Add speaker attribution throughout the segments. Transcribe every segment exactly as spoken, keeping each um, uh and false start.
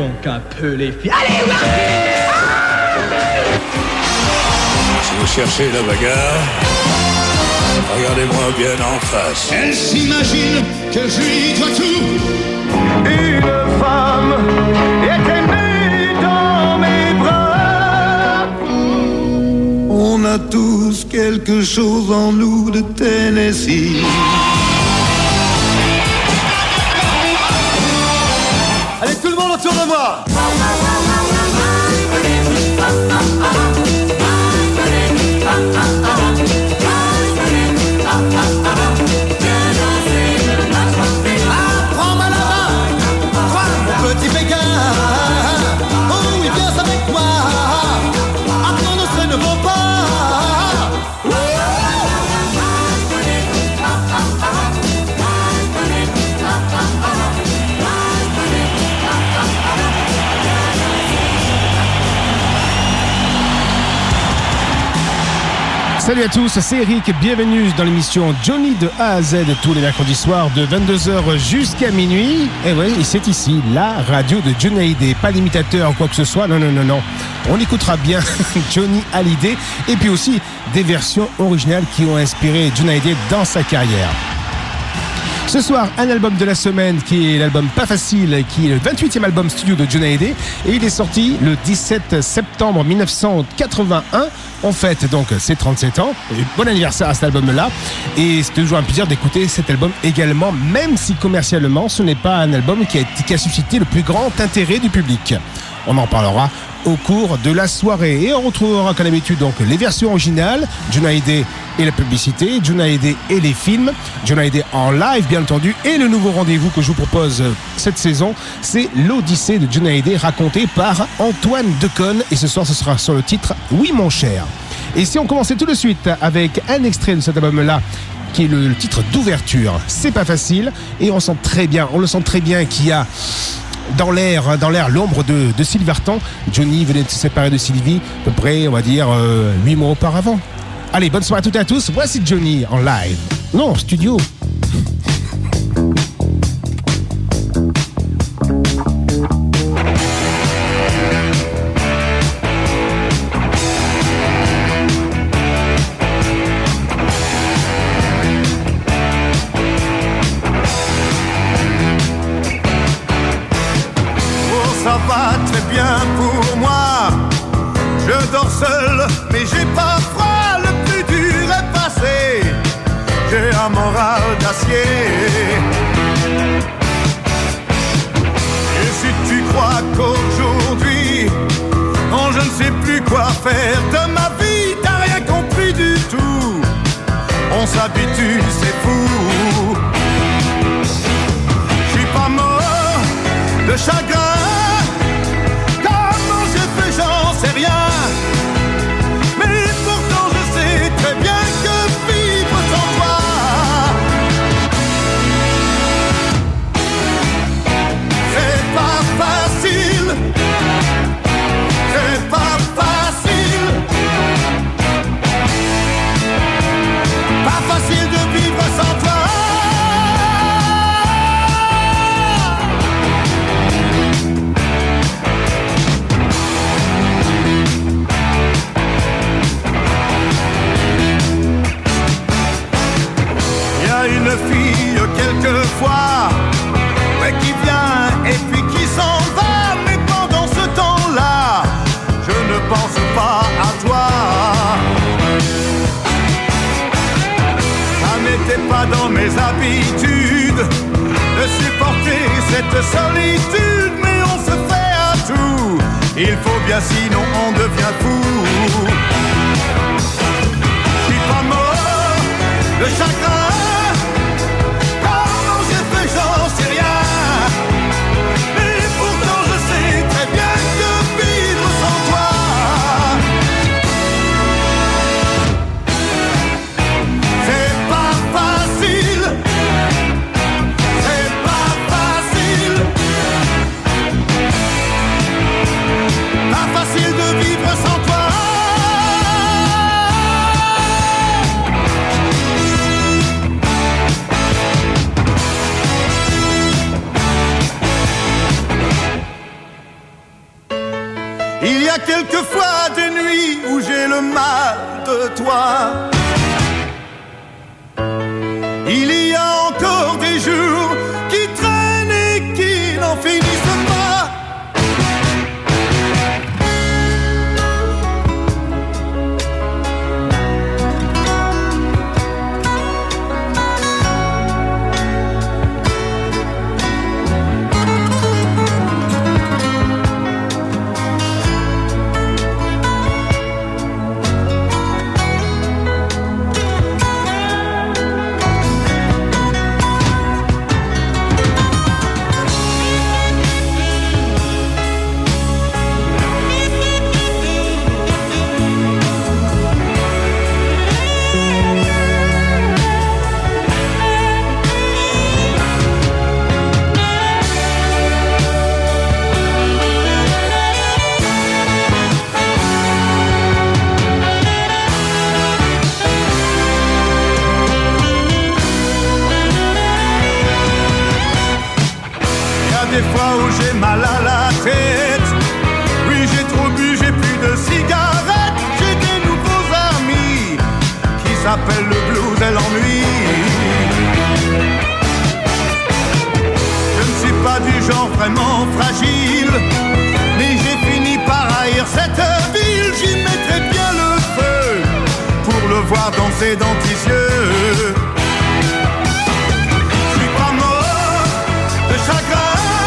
Speaker 1: donc un peu les filles. Allez, ouais.
Speaker 2: Si vous cherchez la bagarre, regardez-moi bien en face.
Speaker 3: Elle s'imagine que je lui dois tout.
Speaker 4: Une femme était née dans mes bras.
Speaker 5: On a tous quelque chose en nous de Tennessee.
Speaker 4: Allez, tout le monde autour de moi.
Speaker 3: Prends-moi la main, toi, mon petit Pékin. Oh oui, viens avec moi. Attends-nous ce nouveau pas.
Speaker 6: Salut à tous, c'est Eric, bienvenue dans l'émission Johnny de A à Z tous les mercredis soirs de vingt-deux heures jusqu'à minuit. Et ouais, et c'est ici, la radio de Johnny Hallyday, pas l'imitateur ou quoi que ce soit, non, non, non, non. On écoutera bien Johnny Hallyday et puis aussi des versions originales qui ont inspiré Johnny Hallyday dans sa carrière. Ce soir, un album de la semaine qui est l'album Pas Facile, qui est le vingt-huitième album studio de Johnny Hallyday et il est sorti le dix-sept septembre mille neuf cent quatre-vingt-un. On fête donc ses trente-sept ans. Et bon anniversaire à cet album-là. Et c'est toujours un plaisir d'écouter cet album également, même si commercialement, ce n'est pas un album qui a, qui a suscité le plus grand intérêt du public. On en parlera au cours de la soirée. Et on retrouvera comme d'habitude donc les versions originales, Johnny Hallyday et la publicité, Johnny Hallyday et les films, Johnny Hallyday en live bien entendu. Et le nouveau rendez-vous que je vous propose cette saison, c'est l'Odyssée de Johnny Hallyday racontée par Antoine Decaune. Et ce soir, ce sera sur le titre Oui mon cher. Et si on commençait tout de suite avec un extrait de cet album-là, qui est le, le titre d'ouverture, C'est pas facile. Et on sent très bien, on le sent très bien qu'il y a dans l'air, dans l'air, l'ombre de, de Sylvie Vartan. Johnny venait de se séparer de Sylvie, à peu près, on va dire, euh, huit mois auparavant. Allez, bonne soirée à toutes et à tous. Voici Johnny en live. Non, en studio.
Speaker 4: Ça va très bien pour moi. Je dors seul, mais j'ai pas froid. Le plus dur est passé. J'ai un moral d'acier. Et si tu crois qu'aujourd'hui, oh, je ne sais plus quoi faire de ma vie, t'as rien compris du tout. On s'habitue, c'est fou. Je suis pas mort de chagrin. J'en sais rien, mais pourtant je sais très bien que vivre sans toi, c'est pas facile, c'est pas facile, pas facile de vivre sans toi. Une fille quelquefois, ouais, qui vient et puis qui s'en va. Mais pendant ce temps-là, je ne pense pas à toi. Ça n'était pas dans mes habitudes de supporter cette solitude, mais on se fait à tout. Il faut bien, sinon on devient fou. Je suis pas mort de chagrin. J'en sais rien, mais pourtant je sais très bien que vivre sans toi, c'est pas facile, c'est pas facile, pas facile de vivre sans toi. a quelquefois des nuits où j'ai le mal de toi. Il y a encore des jours qui traînent et qui n'en finissent pas. Des fois où j'ai mal à la tête, oui j'ai trop bu, j'ai plus de cigarettes, j'ai des nouveaux amis qui s'appellent le blues et l'ennui. Je ne suis pas du genre vraiment fragile, mais j'ai fini par haïr cette ville. J'y mettrai bien le feu pour le voir danser dans tes yeux. Je suis pas mort de chagrin.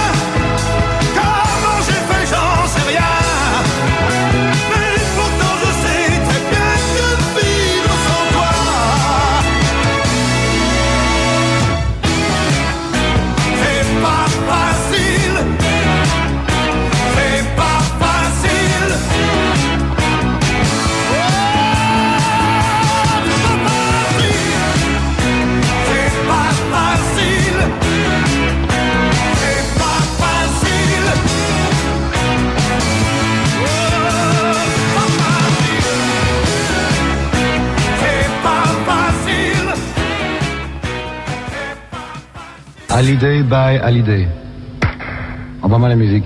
Speaker 7: Hallyday by Hallyday. Envoie-moi la musique.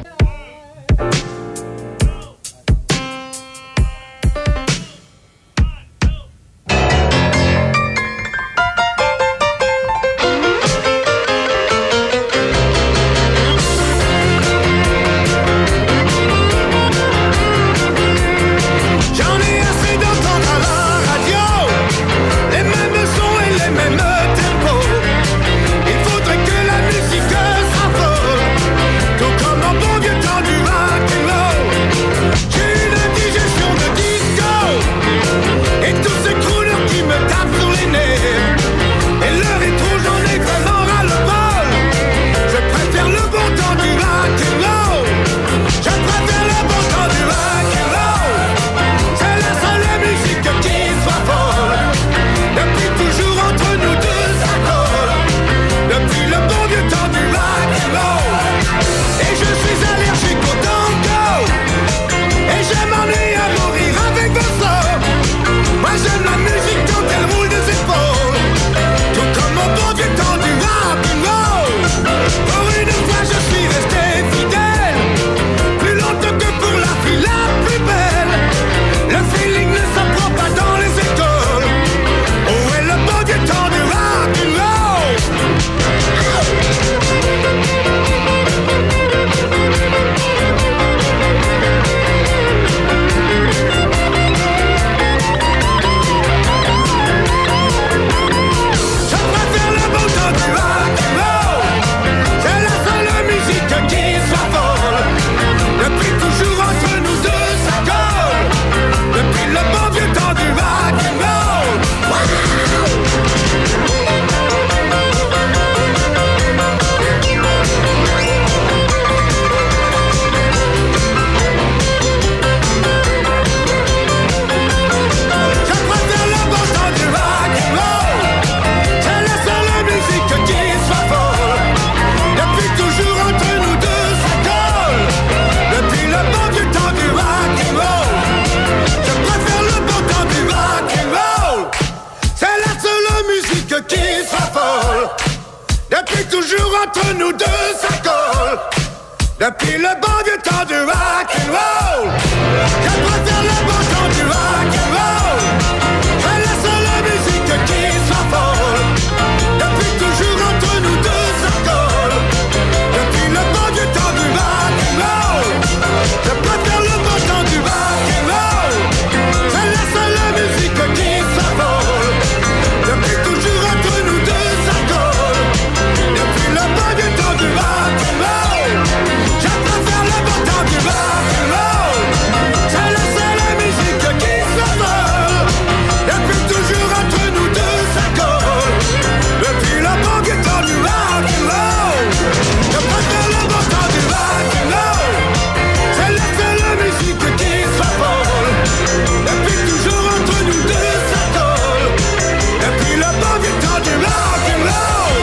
Speaker 4: Depuis toujours entre nous deux ça colle. Depuis le bon vieux temps du rock'n'roll, je préfère le bon temps du rock'n'roll. C'est la seule musique qui s'envole. Depuis toujours entre nous deux s'encolle. Depuis le bon vieux temps du rock'n'roll, je préfère le bon temps du rock'n'roll. C'est la seule musique qui s'envole. Depuis toujours entre nous deux s'encolle. Depuis le bon vieux temps du rock'n'roll, je préfère le bon temps du rock'n'roll. C'est la seule musique qui s'envole. Depuis toujours entre nous deux s'encolle. Depuis le bon vieux temps du rock'n'roll, je préfère le bon temps du rock'n'roll. C'est la seule musique qui s'envole. Depuis toujours entre nous deux s'encolle. Depuis le bon vieux temps du rock'n'roll.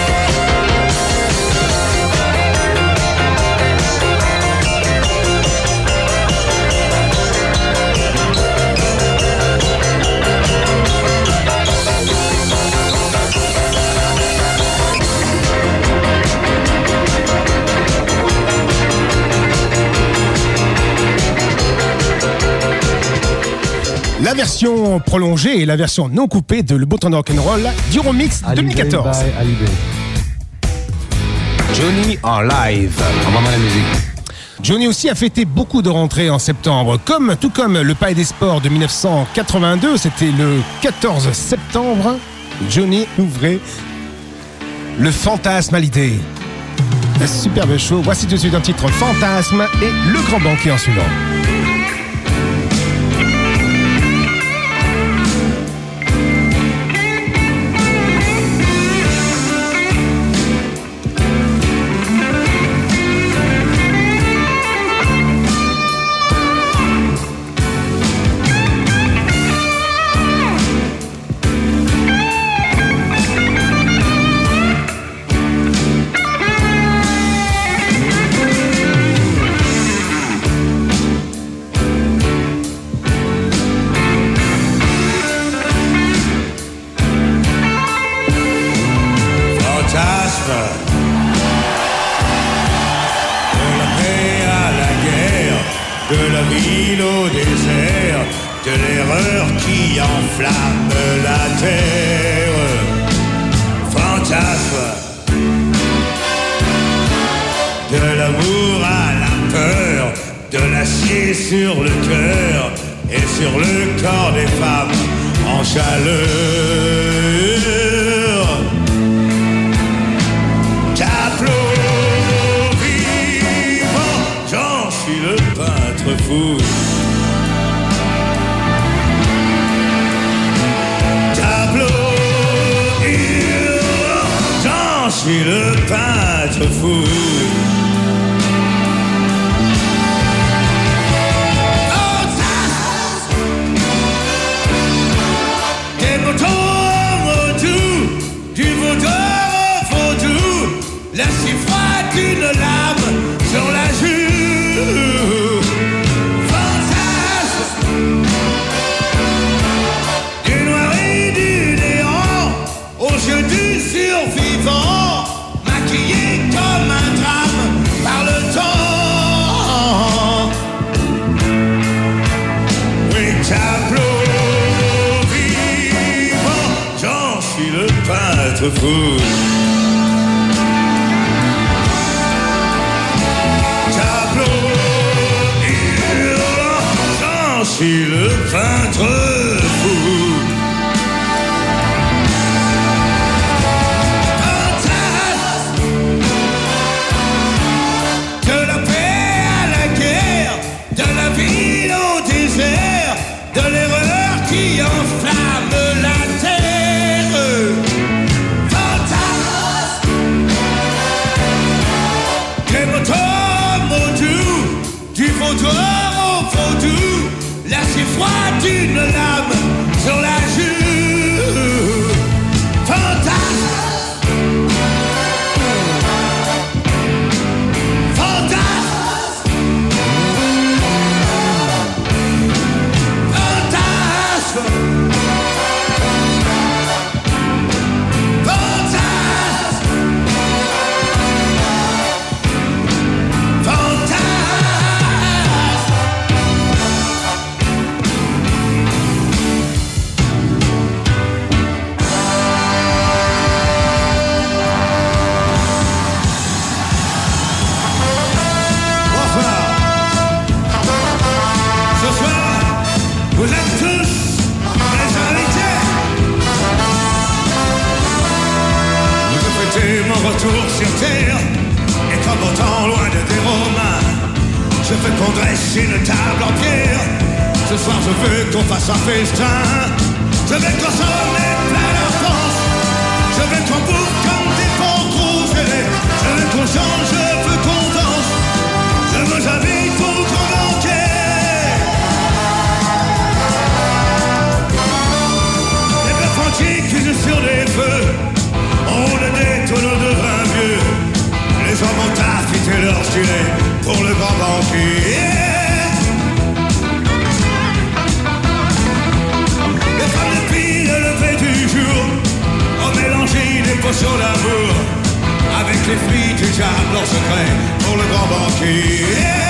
Speaker 6: La version prolongée et la version non coupée de Le Beau Temps de Rock'n'Roll du Remix deux mille quatorze. Johnny en live.
Speaker 7: On va voir la musique.
Speaker 6: Johnny aussi a fêté beaucoup de rentrées en septembre, comme, tout comme le Palais des Sports de dix-neuf cent quatre-vingt-deux, c'était le quatorze septembre, Johnny ouvrait le Fantasme Hallyday. Un superbe show, voici tout de suite un titre Fantasme et Le Grand Banquet en suivant.
Speaker 4: Fantasme. retour sur terre. Et comme au temps loin de des Romains, je veux qu'on dresse une table en pierre. Ce soir je veux qu'on fasse un festin. Je veux qu'on s'en mette plein la France. Je veux qu'on bouffe comme des porcs rouges. Je veux qu'on chante, je veux qu'on danse. Je veux j'habite au grand banquet. Les bœufs entiers cuisent sur des feux. On le détonne de vin vieux. Les hommes ont affûté leur stylet pour le grand banquier. Les femmes depuis le lever du jour ont mélangé des potions d'amour avec les fruits du diable en secret pour le grand banquier.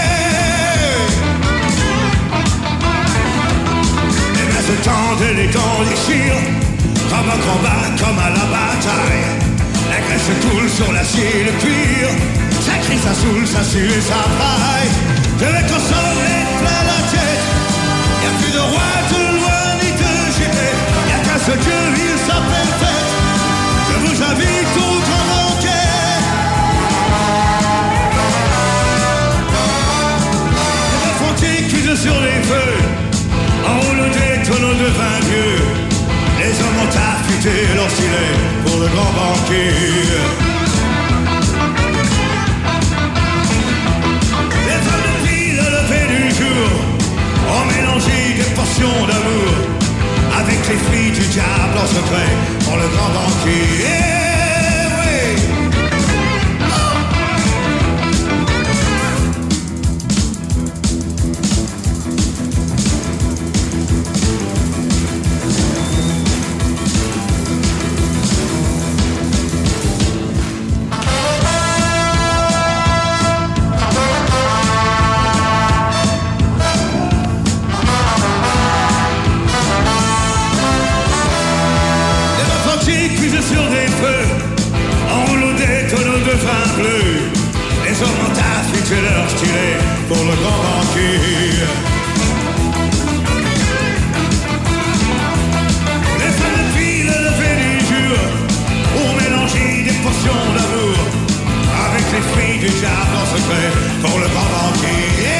Speaker 4: Les mains se tendent et les dents déchirent comme un combat, comme à la bataille. La graisse se coule sur l'acier et le cuir. Ça crie, ça saoule, ça sue et ça braille. Je vais consommer plein la tête. Y'a plus de roi, de loi, ni de génie. Y'a qu'un seul Dieu, il s'appelle fête. Je vous invite au grand banquet. Les fontiers cuisent sur les feux. En roulant des tonneaux de vin vieux. Les hommes ont affûté leur stylet pour le grand banquier. Les femmes depuis le lever du jour ont mélangé des portions d'amour avec les fruits du diable en secret pour le grand banquier. Sur des feux, en roulant des tonneaux de vin bleu. Les hommes ont affûté leur stylet pour le grand banquier. Les femmes depuis le lever du jour ont mélangé des potions d'amour avec les fruits du diable en secret pour le grand banquier.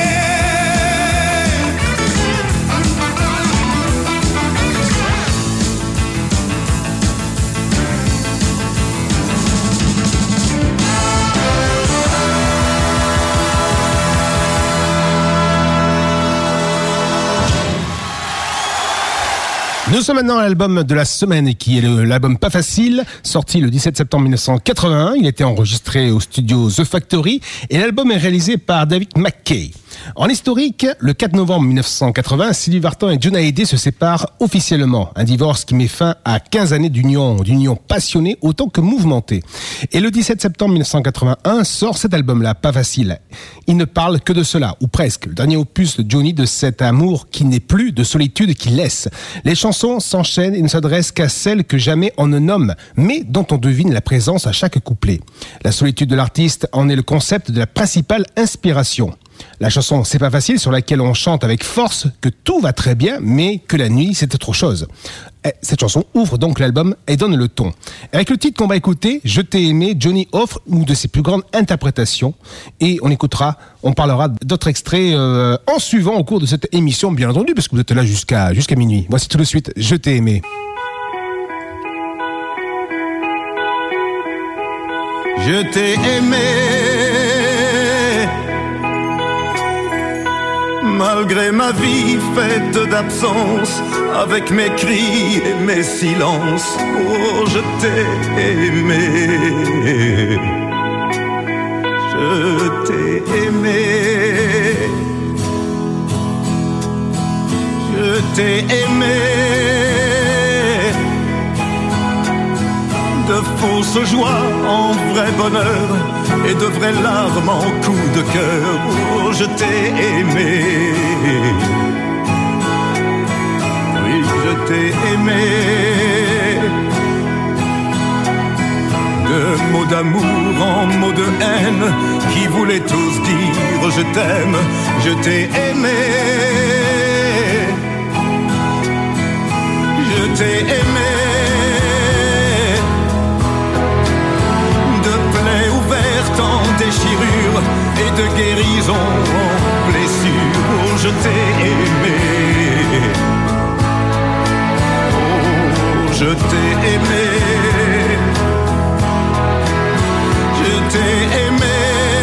Speaker 6: Nous sommes maintenant à l'album de la semaine qui est le, l'album Pas Facile, sorti le dix-sept septembre mille neuf cent quatre-vingt-un. Il a été enregistré au studio The Factory et l'album est réalisé par David McKay. En historique, le quatre novembre mille neuf cent quatre-vingts, Sylvie Vartan et Johnny Hallyday se séparent officiellement. Un divorce qui met fin à quinze années d'union, d'union passionnée autant que mouvementée. Et le dix-sept septembre mille neuf cent quatre-vingt-un sort cet album-là, Pas Facile. Il ne parle que de cela, ou presque. Le dernier opus de Johnny, de cet amour qui n'est plus, de solitude qui laisse. Les chansons s'enchaînent et ne s'adressent qu'à celles que jamais on ne nomme, mais dont on devine la présence à chaque couplet. La solitude de l'artiste en est le concept de la principale inspiration. La chanson C'est pas facile, sur laquelle on chante avec force que tout va très bien, mais que la nuit c'est autre chose. Cette chanson ouvre donc l'album et donne le ton. Avec le titre qu'on va écouter, Je t'ai aimé, Johnny offre une de ses plus grandes interprétations et on écoutera, on parlera d'autres extraits euh, en suivant au cours de cette émission, bien entendu, parce que vous êtes là jusqu'à jusqu'à minuit. Voici tout de suite Je t'ai aimé.
Speaker 4: Je t'ai aimé malgré ma vie faite d'absence, avec mes cris et mes silences. Oh, je t'ai aimé, je t'ai aimé, je t'ai aimé. De fausses joies en vrai bonheur et de vraies larmes en coups de cœur. Oh, je t'ai aimé, oui, je t'ai aimé. De mots d'amour en mots de haine qui voulaient tous dire je t'aime. Je t'ai aimé, je t'ai aimé. de guérison aux blessures. Oh, je t'ai aimé. Oh, je t'ai aimé. Je t'ai aimé.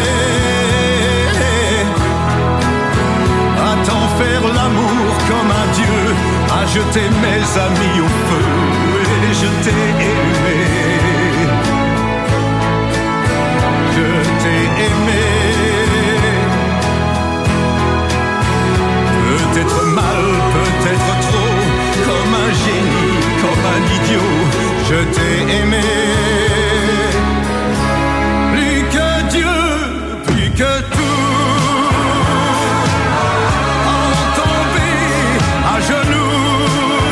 Speaker 4: À t'en faire l'amour comme un dieu, à jeter mes amis au feu. Et je t'ai aimé. Je t'ai aimé. Peut-être mal, peut-être trop, comme un génie, comme un idiot. Je t'ai aimé. Plus que Dieu, plus que tout. En tomber à genoux,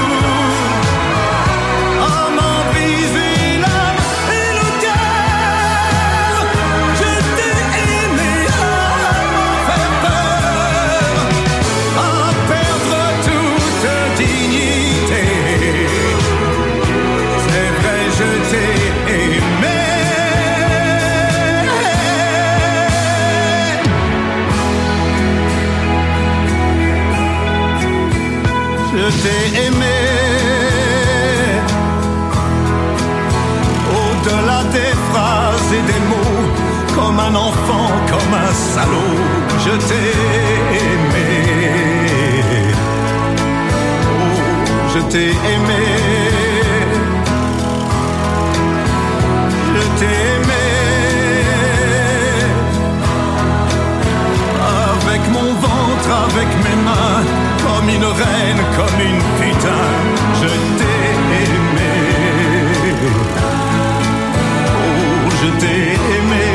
Speaker 4: à m'en briser l'âme et le cœur. Je t'ai aimé à m'en faire peur, à perdre toute dignité. C'est vrai, je t'ai aimé. Je t'ai aimé. Au-delà des phrases et des mots, comme un enfant, comme un salaud, je t'ai aimé. Oh, je t'ai aimé. Je t'ai aimé. Avec mon ventre, avec mes mains, comme une reine, comme une putain, je t'ai aimé. Oh, je t'ai aimé.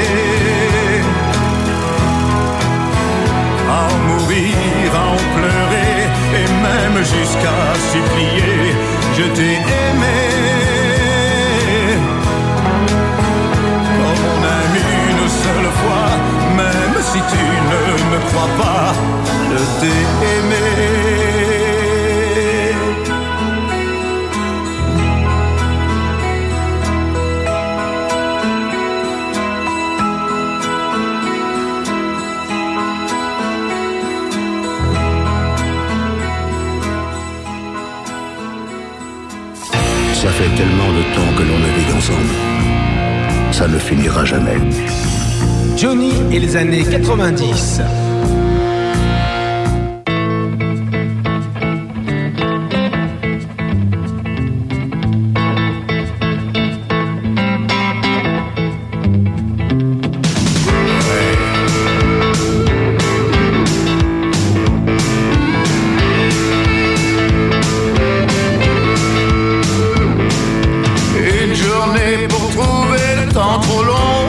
Speaker 4: À en mourir, à en pleurer, et même jusqu'à supplier, je t'ai aimé. Comme on aime une seule fois, même si tu ne me crois pas, je t'ai aimé.
Speaker 2: Ça fait tellement de temps que l'on navigue ensemble. Ça ne finira jamais.
Speaker 1: Johnny et les années quatre-vingt-dix.
Speaker 4: Une journée pour trouver le temps trop long,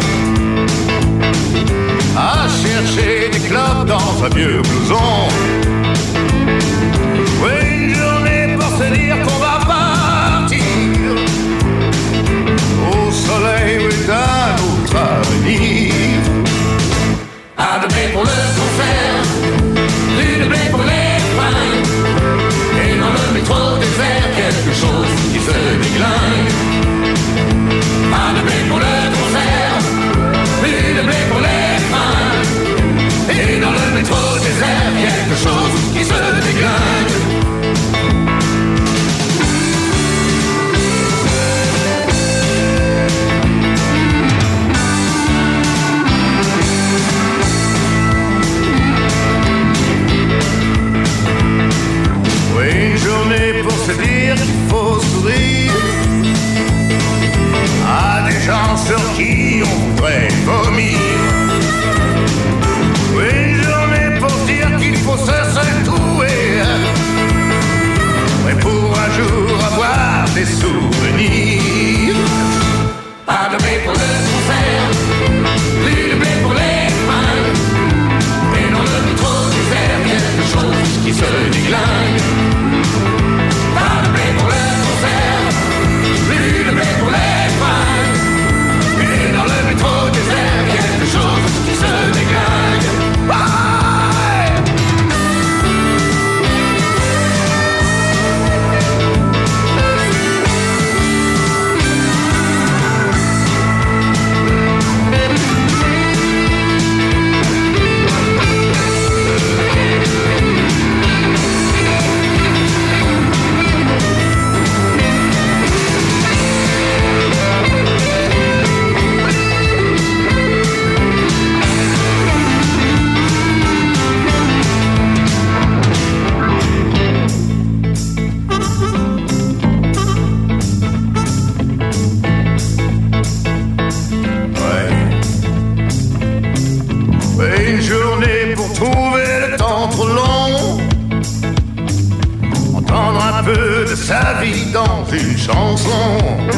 Speaker 4: à chercher des clopes dans un vieux blouson. Oui, une journée pour se dire qu'on va partir au soleil ou d'un autre avenir.
Speaker 8: Pas de blé pour le concert, plus de blé pour les fringues, et dans le métro désert, quelque chose qui se déglingue. Pas de blé pour le concert, plus de blé pour les fringues, et dans le métro désert, quelque chose
Speaker 4: ma vie dans une chanson.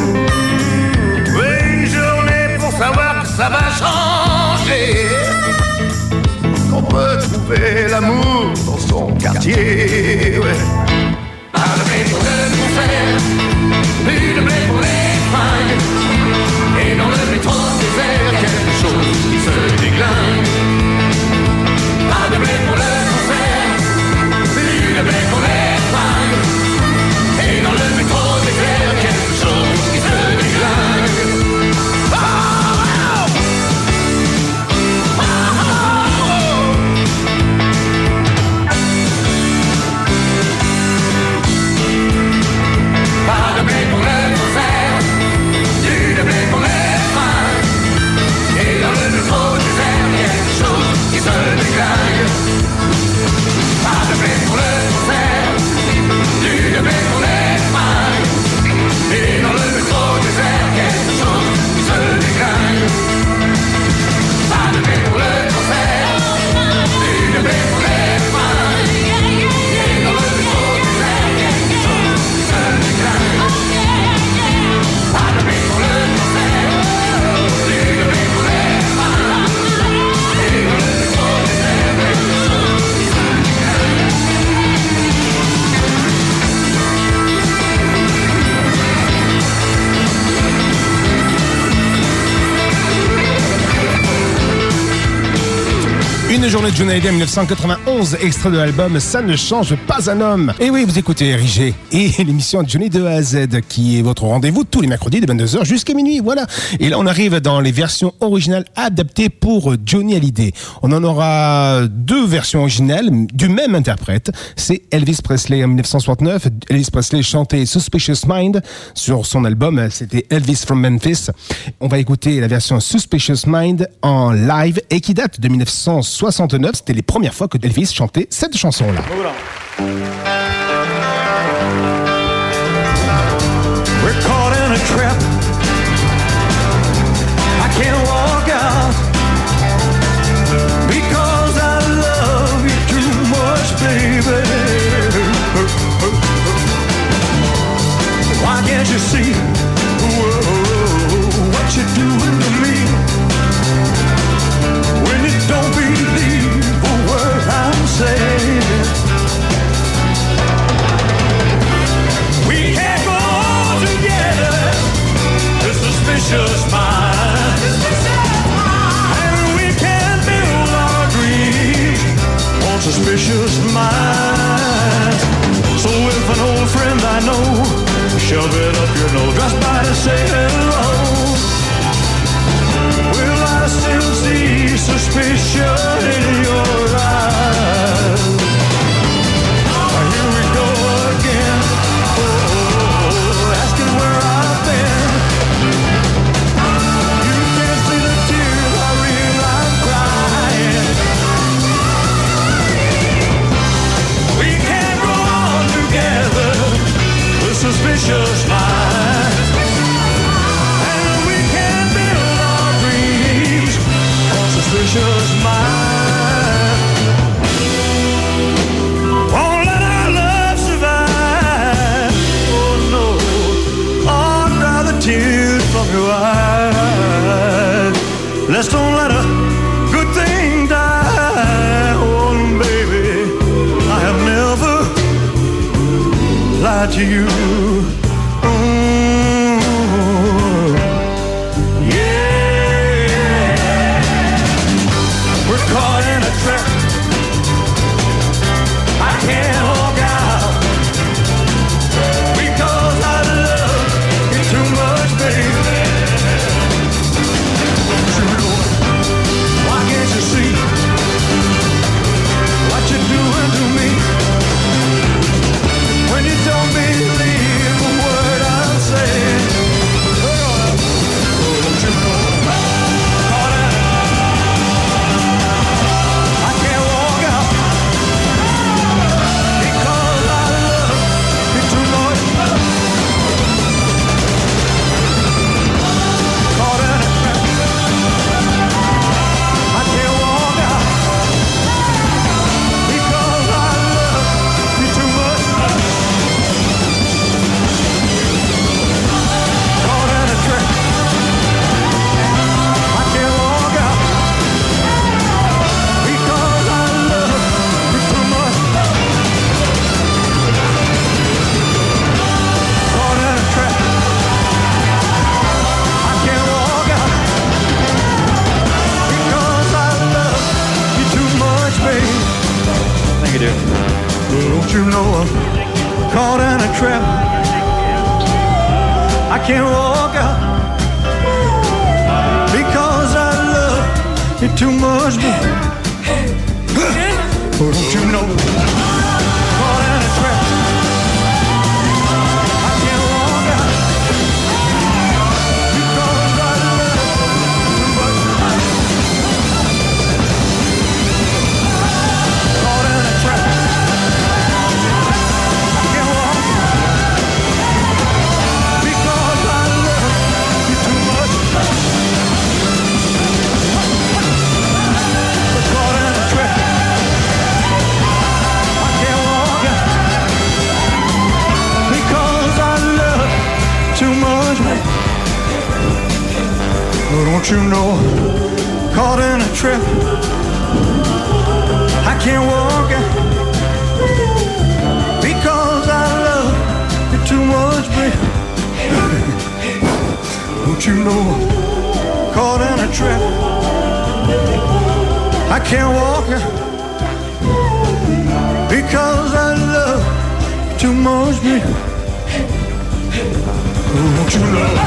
Speaker 4: Oui, une journée pour savoir que ça va changer. Qu'on peut trouver l'amour dans son quartier. Ouais.
Speaker 8: Pas de blé pour le concert, plus de blé pour les fringues. Et dans le métro désert, quelque chose qui se déglingue. Pas de blé pour le concert, plus de blé pour les fringues. Et dans le métro désert, quelque chose qui se déglingue. Oh, oh, oh, oh. Pas de blé pour le concert, plus de blé pour les fringues. Et dans le métro désert, quelque chose qui se déglingue. Pas de blé pour le concert, plus de blé pour les fringues. Et dans le métro désert, quelque chose qui se déglingue. Pas de blé pour le concert, plus de blé pour les fringues. Et dans le métro désert, quelque chose qui se déglingue. Pas de blé pour le concert, plus de blé pour les fringues. Et dans le métro désert, quelque chose qui se déglingue.
Speaker 6: Une journée de Johnny Hallyday en dix-neuf cent quatre-vingt-onze, extrait de l'album Ça ne change pas un homme. Et oui, vous écoutez R I G et l'émission Johnny de A à Z qui est votre rendez-vous tous les mercredis de vingt-deux heures jusqu'à minuit. Voilà. Et là, on arrive dans les versions originales adaptées pour Johnny Hallyday. On en aura deux versions originales du même interprète. C'est Elvis Presley en dix-neuf cent soixante-neuf. Elvis Presley chantait Suspicious Mind sur son album. C'était Elvis from Memphis. On va écouter la version Suspicious Mind en live et qui date de dix-neuf cent soixante-neuf. C'était les premières fois que Elvis chantait cette chanson-là.
Speaker 4: We're caught in a trap. I can't walk out because I love you too much, baby. Why can't you see whoa, what you're doing to me? When you don't believe a word I'm saying. We can't go on together, the suspicious mind. And we can't build our dreams on suspicious minds. So if an old friend I know shove it up your nose, just by to say hello, will I still see suspicion in your eyes? Here we go again, oh, asking where I've been. You can't see the tears I realize I'm crying. We can't go on together, the suspicious mind. And we can't build our dreams on suspicious mind. Won't let our love survive. Oh no, oh, dry the tears from your eyes. Let's don't let a good thing die. Oh baby, I have never lied to you. Mm, yeah, we're caught in a trap. I can't walk out because I love you too much, baby. Why can't you see what you're doing to me? When you don't believe I can't walk out because I love you too much. Oh, don't you know? Caught in a trap. I can't walk out because I love you too much. Caught in a trap. I can't walk because I love you too much. Caught in a trap. Too much, but don't you know, caught in a trap, I can't walk out because I love you too much, baby. Don't you know, caught in a trap, I can't walk out because I love you too much, baby. Don't you know?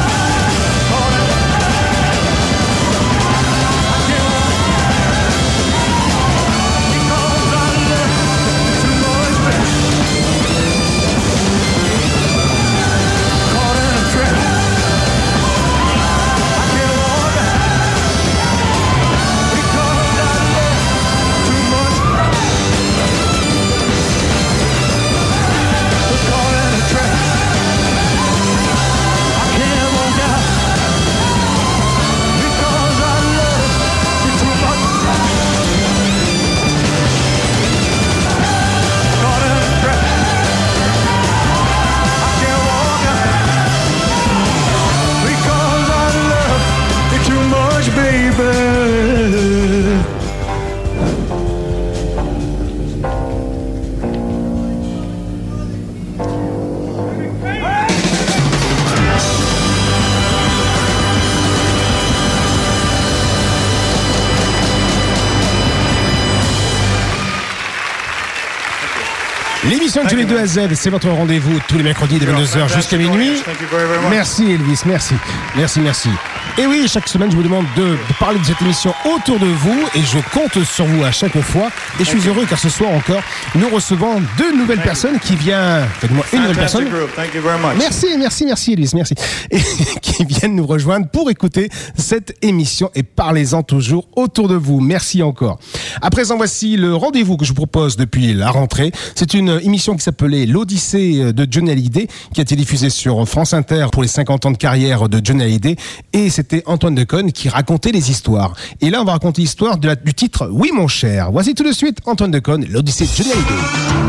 Speaker 6: L'émission de Johnny de A à Z, c'est votre rendez-vous tous les mercredis de vingt-deux heures jusqu'à minuit. Merci Elvis, merci, merci, merci. Et oui, chaque semaine, je vous demande de, de parler de cette émission autour de vous et je compte sur vous à chaque fois. Et je suis heureux car ce soir encore, nous recevons deux nouvelles personnes qui viennent, faites-moi une nouvelle personne. Merci, merci, merci Elvis, merci. Et qui viennent nous rejoindre pour écouter cette émission et parlez-en toujours autour de vous. Merci encore. À présent, voici le rendez-vous que je vous propose depuis la rentrée. C'est une émission qui s'appelait l'Odyssée de Johnny Hallyday, qui a été diffusée sur France Inter pour les cinquante ans de carrière de Johnny Hallyday. Et c'était Antoine Decaune qui racontait les histoires. Et là, on va raconter l'histoire de la, du titre Oui mon cher. Voici tout de suite Antoine Decaune, l'Odyssée de Johnny Hallyday.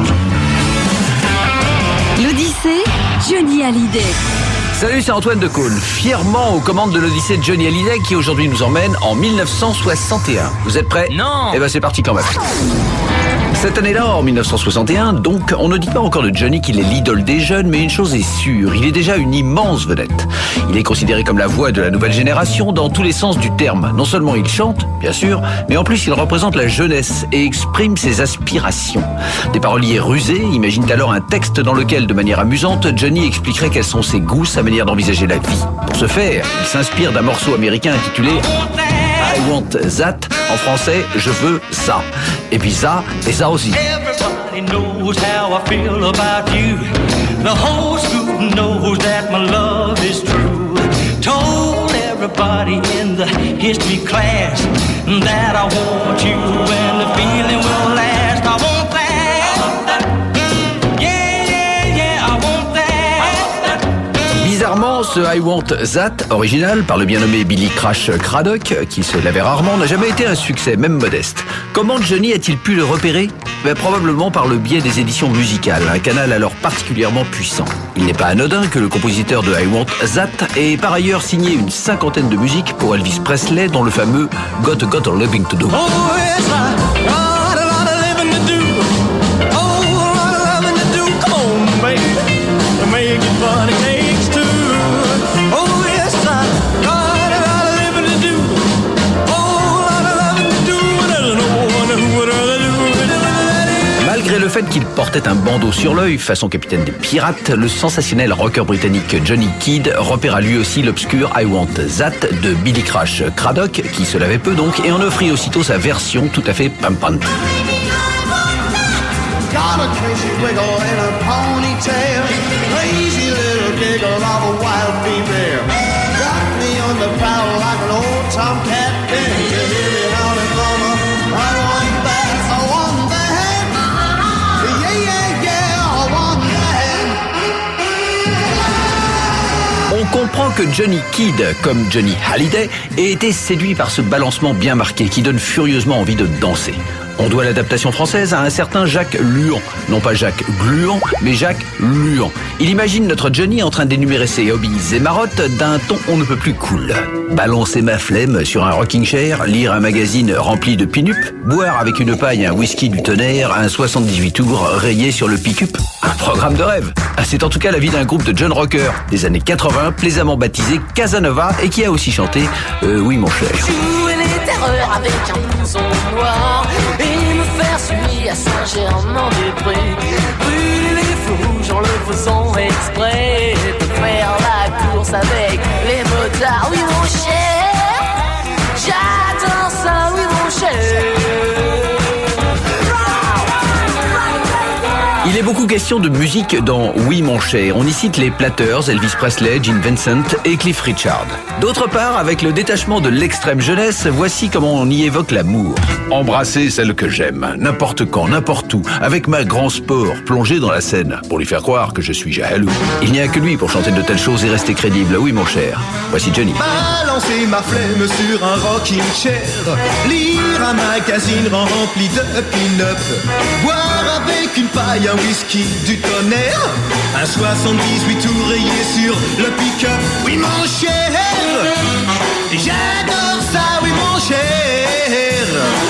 Speaker 9: L'Odyssée, Johnny Hallyday.
Speaker 10: Salut, c'est Antoine Decaune, fièrement aux commandes de l'Odyssée de Johnny Hallyday qui aujourd'hui nous emmène en mille neuf cent soixante et un. Vous êtes prêts?
Speaker 11: Non.
Speaker 10: Eh ben c'est parti quand même. Cette année-là, en mille neuf cent soixante et un, donc, on ne dit pas encore de Johnny qu'il est l'idole des jeunes, mais une chose est sûre, il est déjà une immense vedette. Il est considéré comme la voix de la nouvelle génération dans tous les sens du terme. Non seulement il chante, bien sûr, mais en plus il représente la jeunesse et exprime ses aspirations. Des paroliers rusés imaginent alors un texte dans lequel, de manière amusante, Johnny expliquerait quels sont ses goûts, sa manière d'envisager la vie. Pour ce faire, il s'inspire d'un morceau américain intitulé I Want That, en français, je veux ça. Et puis ça, et ça aussi.
Speaker 12: Everybody knows how I feel about you. The whole school knows that my love is true. Told everybody in the history class that I want you and the feeling will last. I want that. Yeah, yeah, yeah, I want that.
Speaker 10: Bizarrement, ce I Want That, original par le bien nommé Billy Crash Craddock, qui se lavait rarement, n'a jamais été un succès, même modeste. Comment Johnny a-t-il pu le repérer? Ben, probablement par le biais des éditions musicales, un canal alors particulièrement puissant. Il n'est pas anodin que le compositeur de I Want That ait par ailleurs signé une cinquantaine de musiques pour Elvis Presley, dont le fameux Got Got a Living to Do.
Speaker 12: Oh, yes, I got a lot of living to do. Oh, a lot of loving to do. Come on, baby, make it funny cakes too. Oh, yes, I got a lot of living to do. Oh, a lot of loving to do. There's no one who would rather do it.
Speaker 10: Malgré le le fait qu'il portait un bandeau sur l'œil, façon capitaine des pirates, le sensationnel rocker britannique Johnny Kidd repéra lui aussi l'obscur I Want That de Billy Crash Craddock, qui se lavait peu donc, et en offrit aussitôt sa version tout à fait pimpante.
Speaker 3: Got a crazy wiggle in a ponytail, lazy little giggle of a wild female. Got me on the prowl like an old tomcat. Can you hear me howling, mama? I want that, I want that. Yeah, yeah, yeah, I want that.
Speaker 10: On comprend que Johnny Kidd, comme Johnny Hallyday, ait été séduit par ce balancement bien marqué qui donne furieusement envie de danser. On doit l'adaptation française à un certain Jacques Luan. Non pas Jacques Gluan, mais Jacques Luan. Il imagine notre Johnny en train d'énumérer ses hobbies et marottes d'un ton on ne peut plus cool. Balancer ma flemme sur un rocking chair, lire un magazine rempli de pin-up, boire avec une paille un whisky du tonnerre, un soixante-dix-huit tours rayé sur le pick-up. Un programme de rêve. C'est en tout cas la vie d'un groupe de John Rocker des années quatre-vingts, plaisamment baptisé Casanova, et qui a aussi chanté euh, Oui mon cher.
Speaker 11: Jouer les terreurs avec un blouson noir et me faire suivre à Saint-Germain-des-Prés. Brûler les feux rouges en le faisant exprès de faire la course avec les motards. Oui mon cher, j'attends ça, oui mon cher.
Speaker 10: Il est beaucoup question de musique dans Oui mon cher. On y cite les Platters, Elvis Presley, Gene Vincent et Cliff Richard. D'autre part, avec le détachement de l'extrême jeunesse, voici comment on y évoque l'amour.
Speaker 2: Embrasser celle que j'aime, n'importe quand, n'importe où, avec ma grand sport, plongé dans la scène, pour lui faire croire que je suis jaloux.
Speaker 10: Il n'y a que lui pour chanter de telles choses et rester crédible. Oui mon cher. Voici Johnny.
Speaker 3: Balancer ma flemme sur un rocking chair, lire un magazine rempli de pin-up, boire avec une paille un whisky du tonnerre, un soixante-dix-huit tours rayé sur le pick-up. Oui mon cher, j'adore ça, oui mon cher.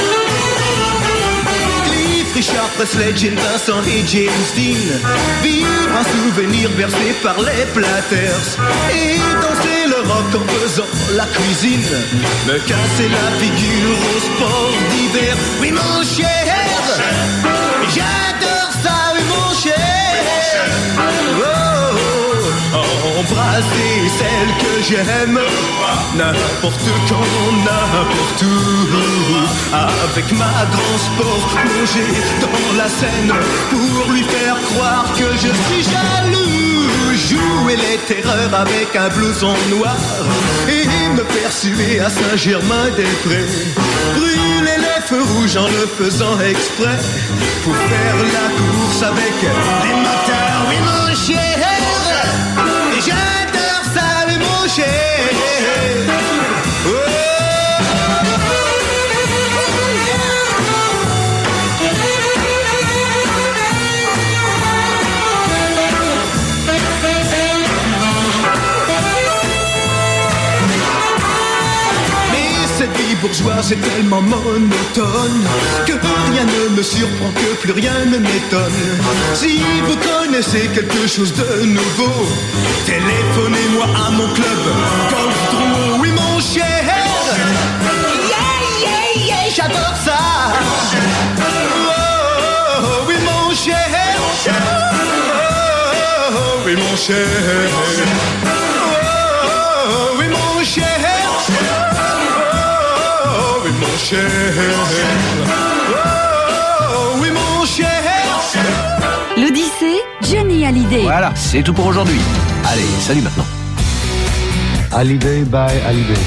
Speaker 3: Cliff Richard Presley, Gene Vincent et James Dean, vivre un souvenir bercé par les Platters et danser le rock en faisant la cuisine, me casser la figure au sport d'hiver. Oui mon cher, j'adore ça, oui mon cher. Oh, oh, oh, embrasser celle que j'aime, n'importe quand, n'importe où, avec ma grand sport plongé dans la scène, pour lui faire croire que je suis jaloux. Jouer les terreurs avec un blouson noir et me persuer à Saint-Germain-des-Prés. Brûler les feux rouges en le faisant exprès pour faire la course avec les motards. Oui mon cher, j'adore ça, oui mon cher. Oh. Cette vie bourgeoise est tellement monotone que rien ne me surprend, que plus rien ne m'étonne. Si vous connaissez quelque chose de nouveau, téléphonez-moi à mon club Golf Drouot. Oui mon cher, yeah, yeah, yeah, j'adore ça. Oh, oh, oh, oui mon cher, oh, oh, oh, oui mon cher, oh, oh, oui mon cher. Mon cher, oh, oui mon cher.
Speaker 9: L'Odyssée, Johnny Hallyday.
Speaker 10: Voilà, c'est tout pour aujourd'hui. Allez, salut maintenant.
Speaker 7: Hallyday by Hallyday.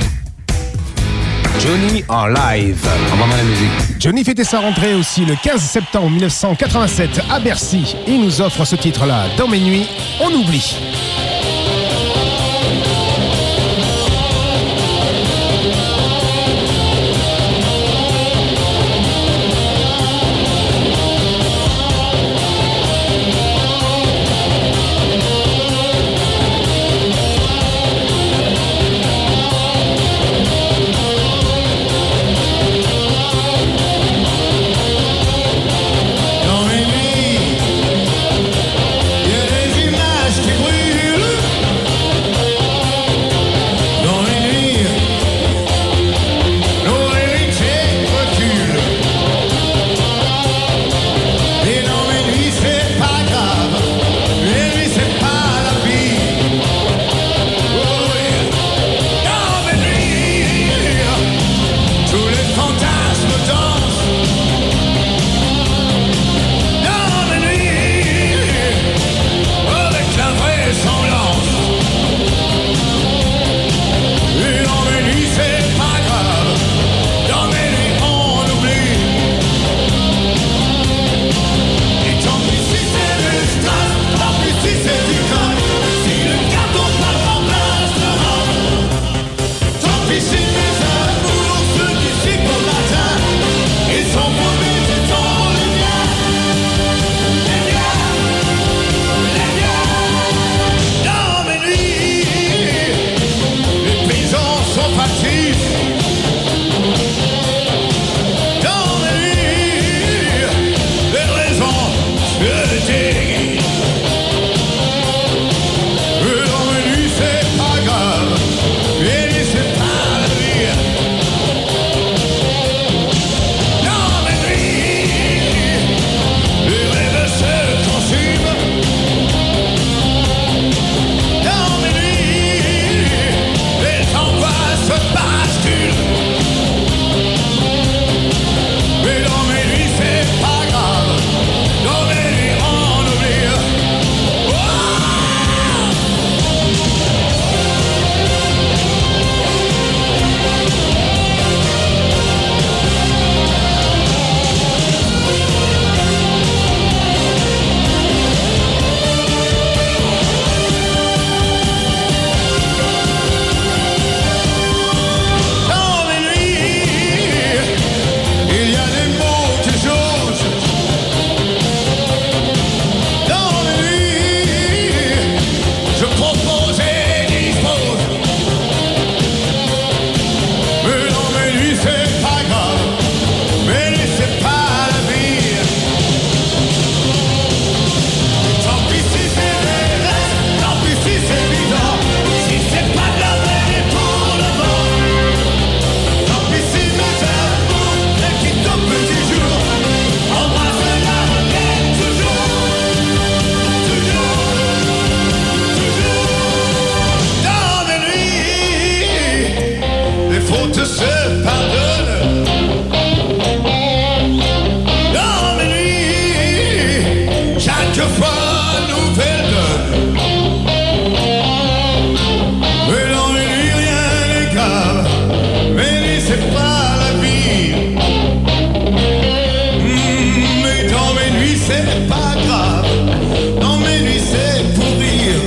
Speaker 6: Johnny en live.
Speaker 7: Envoie-moi la musique.
Speaker 6: Johnny fêtait sa rentrée aussi le quinze septembre mille neuf cent quatre-vingt-sept à Bercy. Il nous offre ce titre-là, Dans mes nuits, on oublie.
Speaker 3: Dans mes nuits, il y a des images qui brûlent.
Speaker 4: fantasmes dansent dans mes nuits avec la vraisemblance. Et dans mes nuits c'est pas grave, dans mes nuits on oublie. Et tant pis si c'est du stress, tant pis si c'est du code, si le gâteau pas remplacera. Tant pis si mes amours se dissipent au matin et sont promis et sont les miens, les miens, les miens. Dans mes nuits, les paysans sont factices. Dans mes nuits, les raisons se déguisent. Et dans mes nuits, c'est pas grave, mais c'est pas la vie. Dans mes nuits, les rêves se consument. Dans mes nuits, les angoisses se basculent. Mais dans mes nuits, c'est pas grave, dans mes nuits, on oublie. Oh! Dans mes nuits, il y a des mots qui j'ose. Dans mes nuits, je propose et dispose. Mais dans mes nuits, c'est pas grave, mais c'est pas la vie. Tant pis si c'est des restes, tant pis si c'est bizarre, si c'est pas de la veille pour le vent. Tant pis si mes amours les quittent au petit jour, embrasse la requête toujours, toujours, toujours. Dans mes nuits, les fautes se pardonnent. Dans mes nuits, chaque fois nouvelle donne. Mais dans mes nuits, rien n'est grave, mes nuits c'est pas la vie. Hmm, mais dans mes nuits c'est pas grave, dans mes nuits c'est pour rire.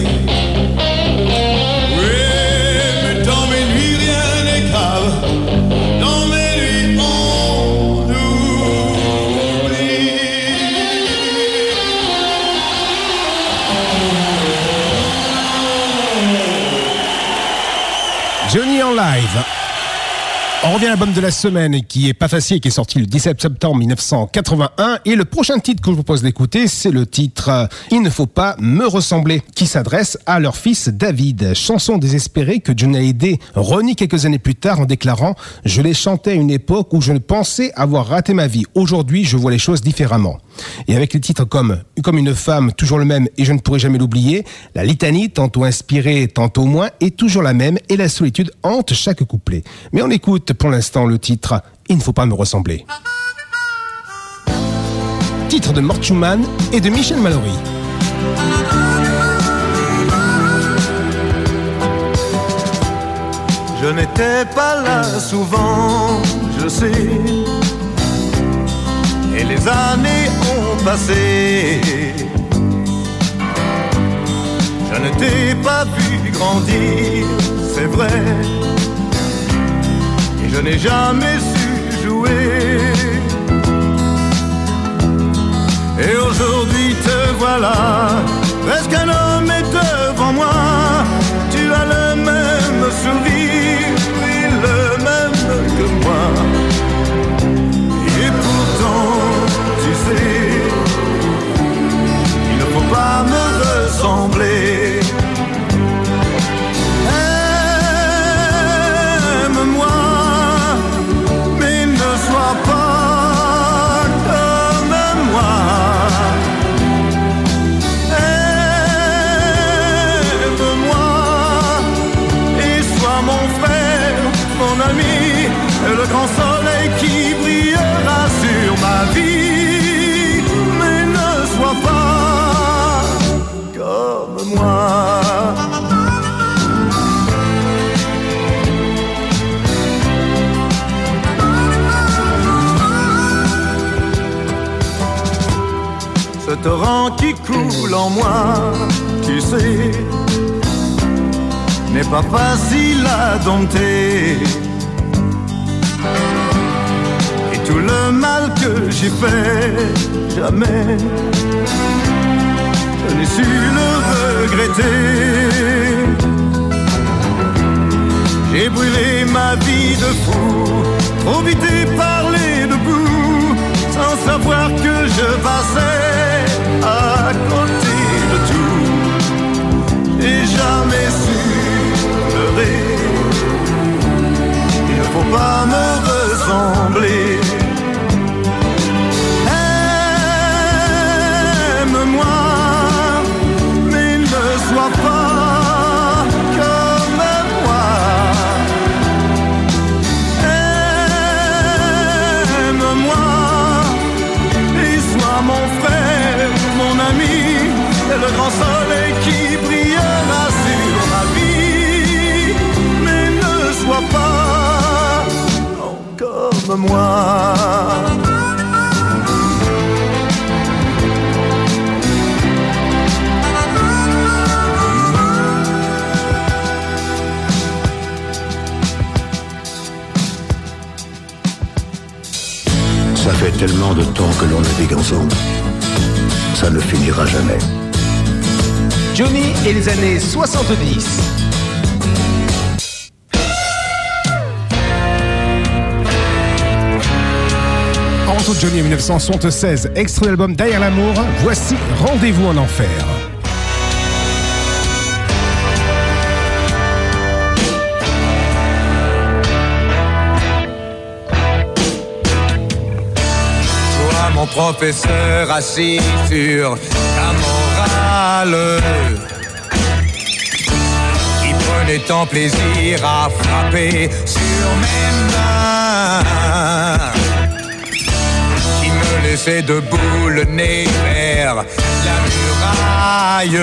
Speaker 4: Oui, mais dans mes nuits rien n'est grave, dans mes nuits on oublie.
Speaker 6: Johnny en live. On revient à l'album de la semaine qui est pas facile, qui est sorti le dix-sept septembre mille neuf cent quatre-vingt-un. Et le prochain titre que je vous propose d'écouter, c'est le titre euh, Il ne faut pas me ressembler, qui s'adresse à leur fils David. Chanson désespérée que Johnny Hallyday renie quelques années plus tard en déclarant « Je l'ai chanté à une époque où je ne pensais avoir raté ma vie. Aujourd'hui, je vois les choses différemment. » Et avec les titres comme « Comme une femme, toujours le même et je ne pourrai jamais l'oublier », la litanie, tantôt inspirée, tantôt moins, est toujours la même et la solitude hante chaque couplet. Mais on écoute pour l'instant le titre « Il ne faut pas me ressembler ». Titre de Mort Schumann et de Michel Mallory.
Speaker 3: Je n'étais pas là souvent, je sais. Et les années ont passé. Je ne t'ai pas vu grandir, c'est vrai. Et je n'ai jamais su jouer. Et aujourd'hui te voilà, presque un homme est devant moi. Tu as le même sourire, oui, le même que moi. Et pourtant, tu sais, il ne faut pas me ressembler. Aime-moi, mais ne sois pas comme moi. Aime-moi et sois mon frère, mon ami, le grand soleil
Speaker 4: soleil qui brillera sur ma vie. Mais ne sois pas comme moi. Ce torrent qui coule en moi, tu sais, n'est pas facile à dompter. Et tout le mal que j'ai fait, jamais je n'ai su le regretter. J'ai brûlé ma vie de fou, trop vite parlé debout, sans savoir que je passais à côté de tout. J'ai jamais su pleurer, il ne faut pas me ressembler. Aime-moi, mais ne sois pas comme moi. Aime-moi et sois mon frère, mon ami, et le grand soleil qui brillera sur ma vie. Mais ne sois pas comme moi.
Speaker 13: Ça fait tellement de temps que l'on navigue ensemble. Ça ne finira jamais.
Speaker 1: Johnny et les années soixante-dix.
Speaker 6: En retour de Johnny en dix-neuf cent soixante-seize, extrait de l'album Derrière l'amour, voici Rendez-vous en enfer.
Speaker 4: Mon professeur assis sur ta morale, qui prenait tant plaisir à frapper sur mes mains, qui me laissait debout le nez vers la muraille,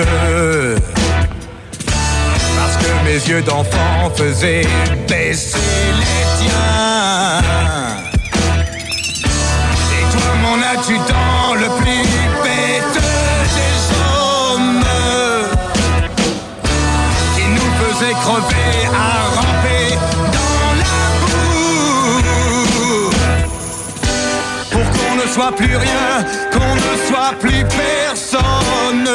Speaker 4: parce que mes yeux d'enfant faisaient baisser les tiens. Mon adjudant le plus bête des hommes, qui nous faisait crever à ramper dans la boue, pour qu'on ne soit plus rien, qu'on ne soit plus personne,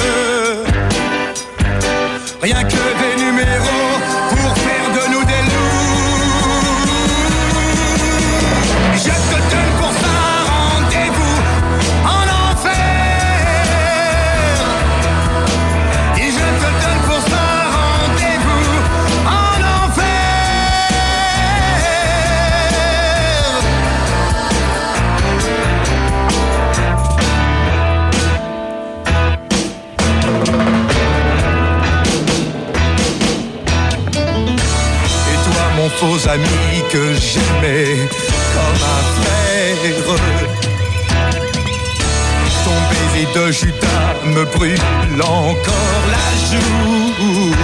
Speaker 4: rien que des numéros pour faire de nous des loups. Je te donne pour ça faux amis que j'aimais comme un frère. Ton baiser de Judas me brûle encore la joue.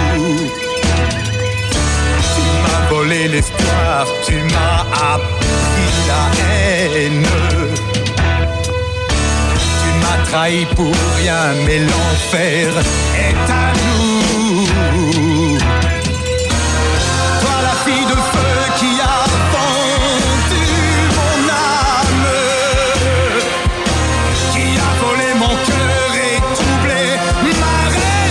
Speaker 4: Tu m'as volé l'espoir, tu m'as appris la haine. Tu m'as trahi pour rien, mais l'enfer est à nous. Fille de feu qui a vendu mon âme, qui a volé mon cœur et troublé ma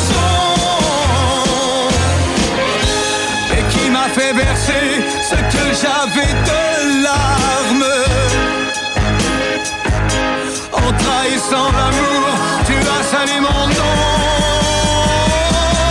Speaker 4: raison, et qui m'a fait verser ce que j'avais de larmes. En trahissant l'amour, tu as salé mon nom.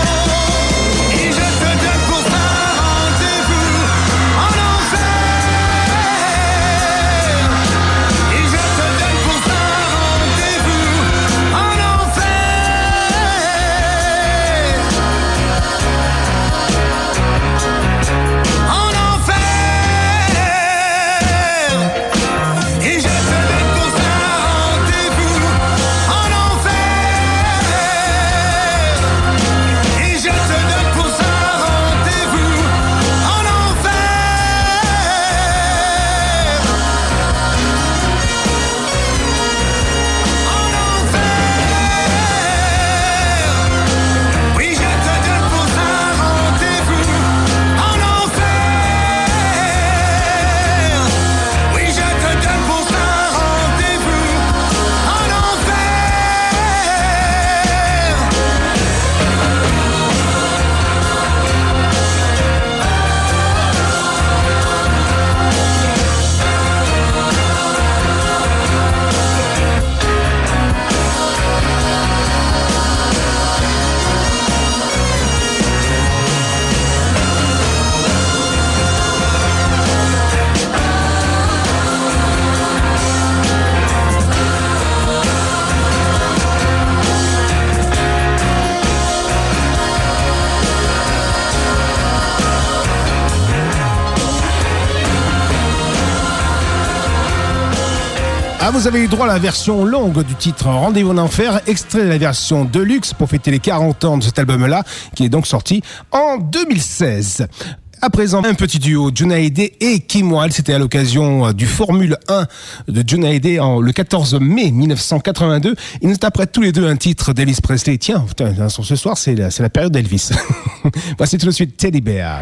Speaker 6: Ah, vous avez eu droit à la version longue du titre Rendez-vous en enfer, extrait de la version Deluxe pour fêter les quarante ans de cet album-là, qui est donc sorti en deux mille seize. À présent, un petit duo, Johnny Hallyday et Kim Wilde. C'était à l'occasion du Formule un de Johnny Hallyday en le quatorze mai mille neuf cent quatre-vingt-deux. Ils nous interprètent tous les deux un titre d'Elvis Presley. Tiens, putain, ce soir, c'est la, c'est la période d'Elvis. Voici tout de suite Teddy Bear.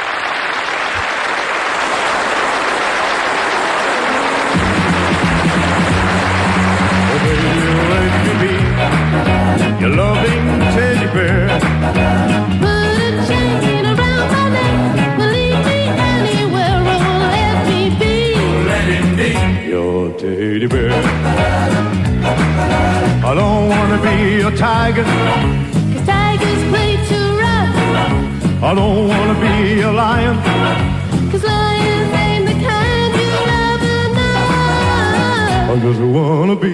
Speaker 4: Your loving teddy bear.
Speaker 14: Put a chain around my neck, will lead me anywhere, oh let me be.
Speaker 4: Let it be your teddy bear. I don't wanna be a tiger,
Speaker 14: 'cause tigers play too rough.
Speaker 4: I don't wanna be a lion,
Speaker 14: 'cause lions ain't the kind you love enough.
Speaker 4: I just wanna be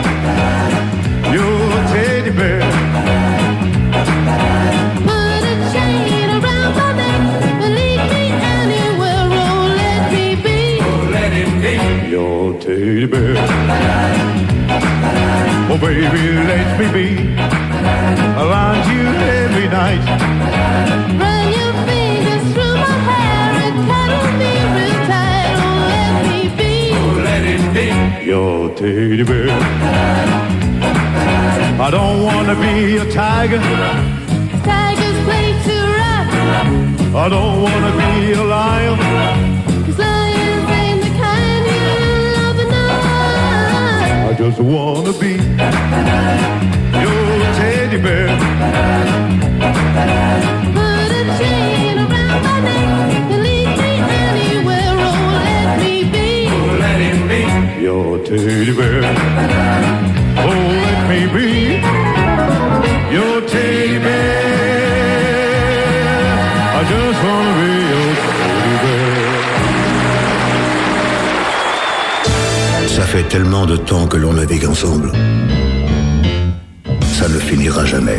Speaker 4: your teddy bear.
Speaker 14: Put a chain around my neck, will lead me anywhere, oh let me be.
Speaker 4: Let it be your teddy bear. Oh baby, let me be around you every night.
Speaker 14: Run your fingers through my hair and cuddle me real tight, oh let me be.
Speaker 4: Let it be your teddy bear. I don't wanna be a tiger,
Speaker 14: tigers play too rough.
Speaker 4: I don't wanna be a lion,
Speaker 14: 'cause lions ain't the kind you love enough.
Speaker 4: I just wanna be your teddy bear.
Speaker 14: Put a chain around my neck and lead me anywhere, oh let me be.
Speaker 4: Let it be your teddy bear. Oh, let me be your teddy bear. I just wanna be your teddy bear.
Speaker 13: Ça fait tellement de temps que l'on navigue ensemble. Ça ne finira jamais.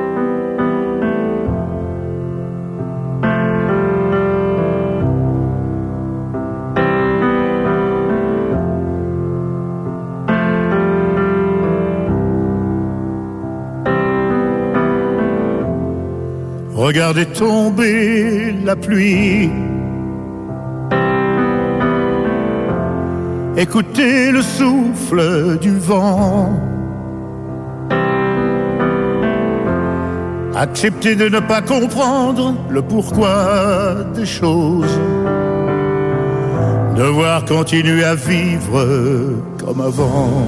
Speaker 4: Regardez tomber la pluie, écoutez le souffle du vent, acceptez de ne pas comprendre le pourquoi des choses, devoir continuer à vivre comme avant.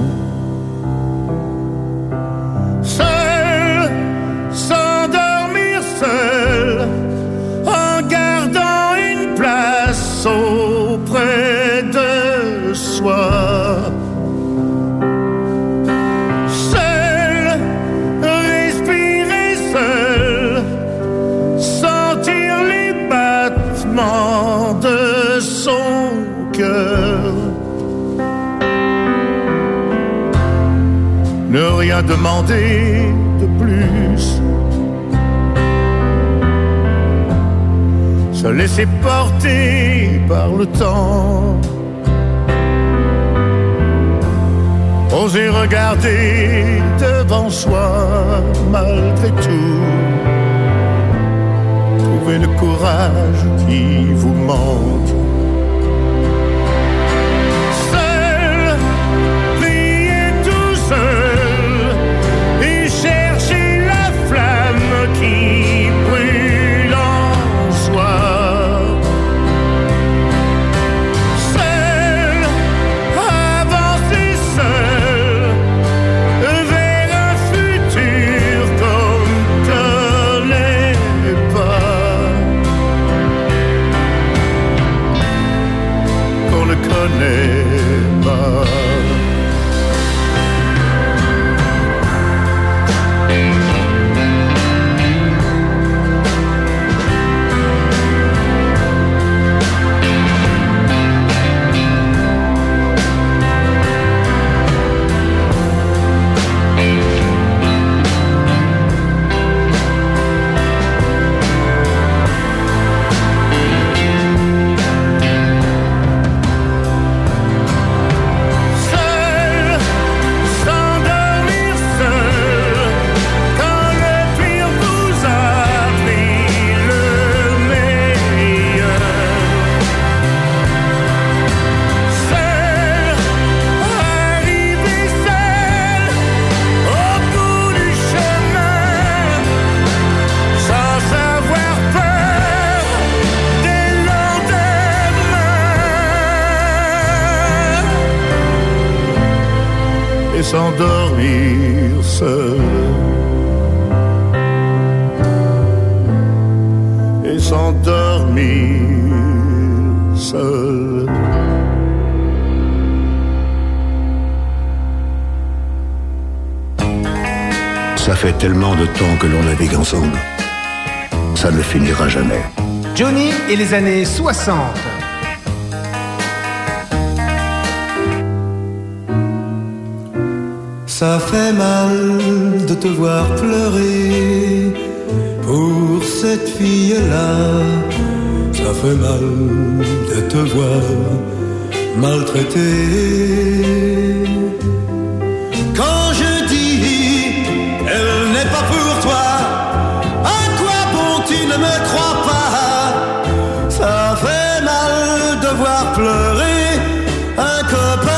Speaker 4: Auprès de soi, seul, respirer seul, sentir les battements de son cœur, ne rien demander de plus, se laisser porter par le temps, oser regarder devant soi malgré tout, trouver le courage qui vous manque. Seul, prier tout seul et chercher la flamme qui brûle en soi.
Speaker 5: s'endormir seul. Et s'endormir seul.
Speaker 13: Ça fait tellement de temps que l'on navigue ensemble. Ça ne finira jamais.
Speaker 1: Johnny et les années soixante.
Speaker 3: Ça fait mal de te voir pleurer pour cette fille-là. Ça fait mal de te voir maltraitée. Quand je dis elle n'est pas pour toi, à quoi bon tu ne me crois pas? Ça fait mal de voir pleurer un copain.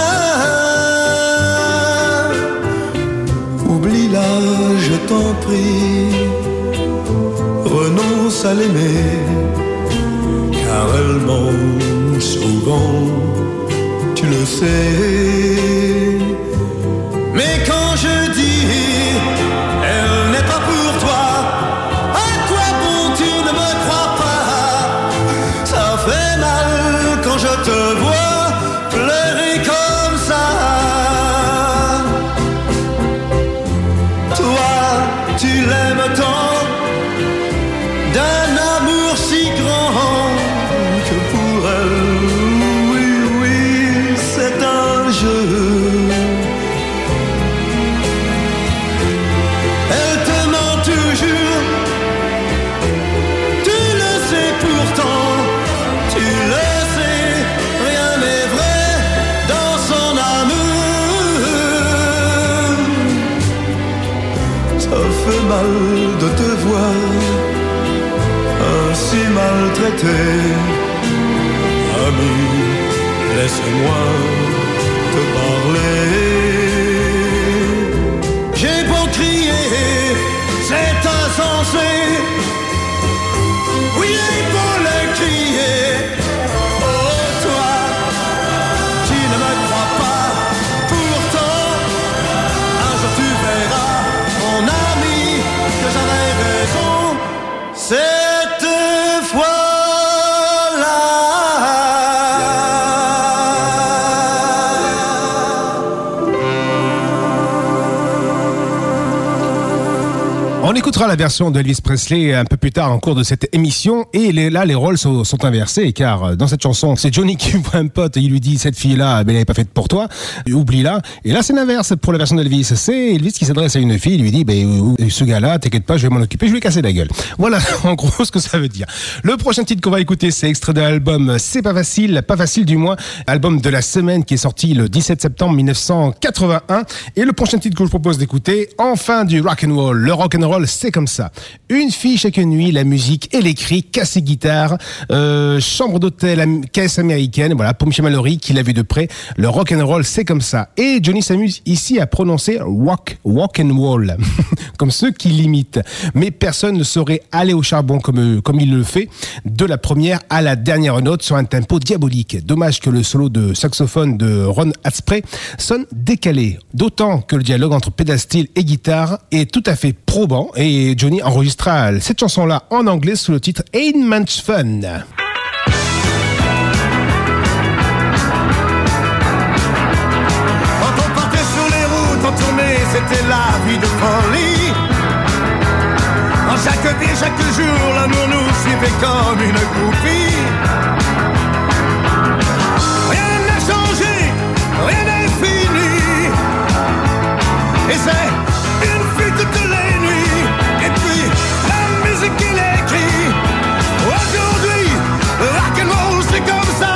Speaker 3: Oublie-la, je t'en prie, renonce à l'aimer, car elle ment souvent, tu le sais. Mais quand je dis elle n'est pas pour toi, à quoi bon tu ne me crois pas? Ça fait mal quand je te vois pleurer comme ça. Toi, tu l'aimes tant, d'un amour si grand que pour elle, oui, oui, c'est un jeu. Elle te ment toujours, tu le sais pourtant, tu le sais, rien n'est vrai dans son amour. Ça fait mal de te voir ainsi maltraité. Ami, laisse-moi te parler. J'ai beau crier, c'est insensé. Oui, j'ai beau le crier. Oh, toi, tu ne me crois pas. Pourtant, un jour tu verras, mon ami, que j'avais raison. Cette
Speaker 6: On écoutera la version d'Elvis Presley un peu plus tard en cours de cette émission et les, là les rôles sont, sont inversés car dans cette chanson c'est Johnny qui voit un pote et il lui dit cette fille-là ben, elle n'est pas faite pour toi, oublie-la, et là c'est l'inverse pour la version d'Elvis, c'est Elvis qui s'adresse à une fille, il lui dit ben, ce gars-là t'inquiète pas je vais m'en occuper, je vais lui casser la gueule. Voilà en gros ce que ça veut dire. Le prochain titre qu'on va écouter c'est extrait de l'album C'est pas facile, pas facile du moins, album de la semaine qui est sorti le dix-sept septembre mille neuf cent quatre-vingt-un, et le prochain titre que je vous propose d'écouter, enfin du rock'n'roll, le rock'n'roll c'est comme ça. Une fille chaque nuit, la musique et les cris, cassé guitare, euh, chambre d'hôtel, am- caisse américaine, voilà, pour Michel Mallory qui l'a vu de près, le rock'n'roll c'est comme ça. Et Johnny s'amuse ici à prononcer rock, walk and roll, comme ceux qui l'imitent. Mais personne ne saurait aller au charbon comme, comme il le fait, de la première à la dernière note sur un tempo diabolique. Dommage que le solo de saxophone de Ron Haspray sonne décalé. D'autant que le dialogue entre pédale steel et guitare est tout à fait probant. Et Johnny enregistra cette chanson-là en anglais sous le titre Ain't Much Fun.
Speaker 4: Quand on partait sur les routes en tournée, c'était la vie de folie. En chaque vie, chaque jour, l'amour nous suivait comme une groupie. Rien n'a changé, rien n'est fini. Et c'est une fuite toutes les nuits. Et puis, la musique et les cris. Aujourd'hui, rock'n'roll, c'est comme ça.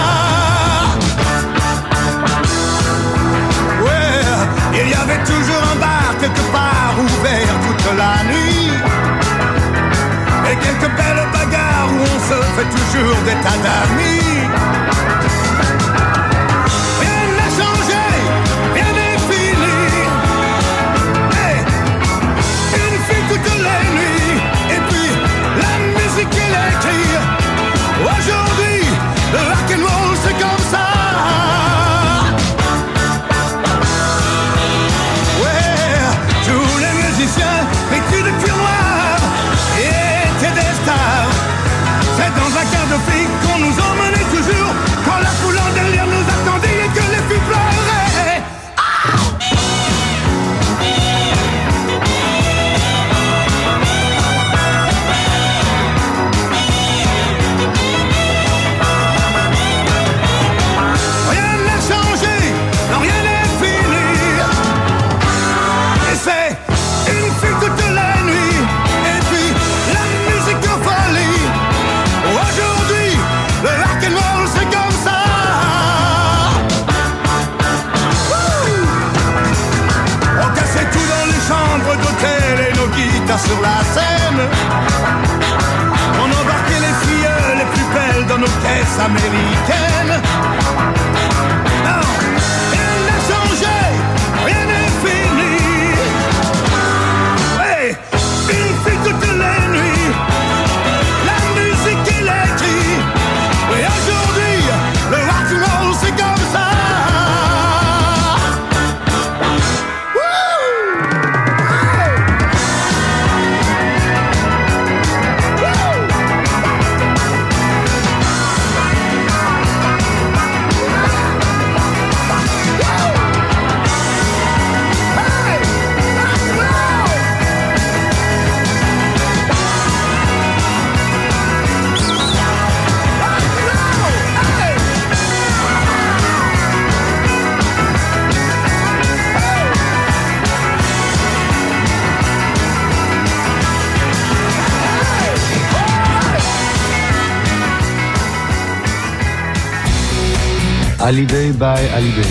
Speaker 4: Ouais, il y avait toujours un bar quelque part ouvert toute la nuit. Et quelques belles bagarres où on se fait toujours des tas d'amis. Rien n'a changé, rien n'est fini. Hey, une fille toutes les nuits. Et puis la musique et les cris. Aujourd'hui, le rock'n'roll c'est comme ça. américaine. Non, rien n'a changé, rien n'est fini. Hey, une fille toutes les nuits, la musique électrique. Et aujourd'hui, le rock and roll c'est comme ça.
Speaker 7: Hallyday by Hallyday.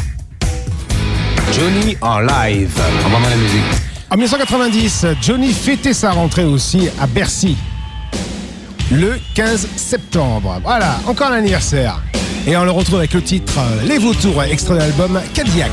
Speaker 6: Johnny en live.
Speaker 7: On va voir la musique.
Speaker 6: En dix-neuf cent quatre-vingt-dix, Johnny fêtait sa rentrée aussi à Bercy. Le quinze septembre. Voilà, encore l'anniversaire. Et on le retrouve avec le titre Les Vautours, extrait de l'album Cadillac.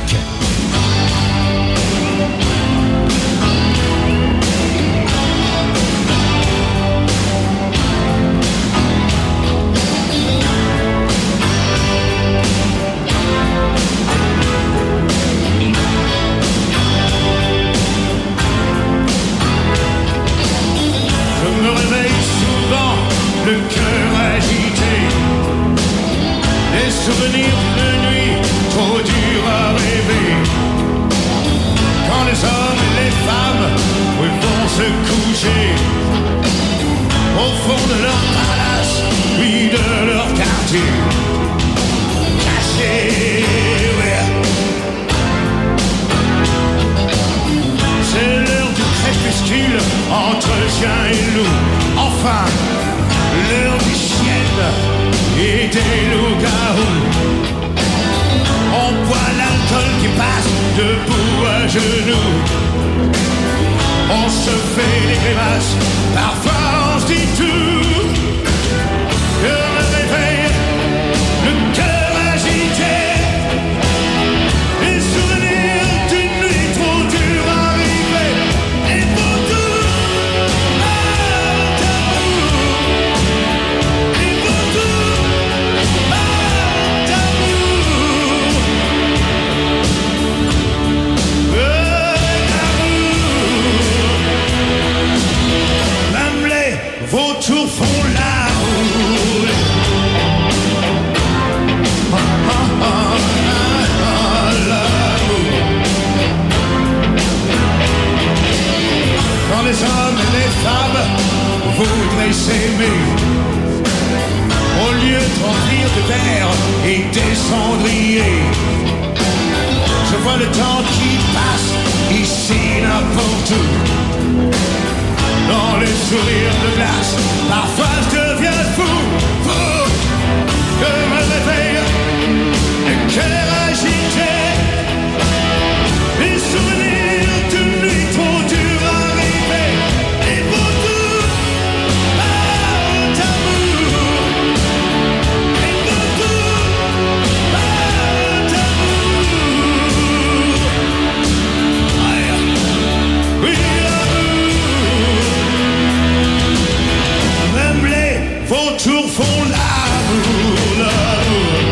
Speaker 4: Vautours font l'amour, l'amour.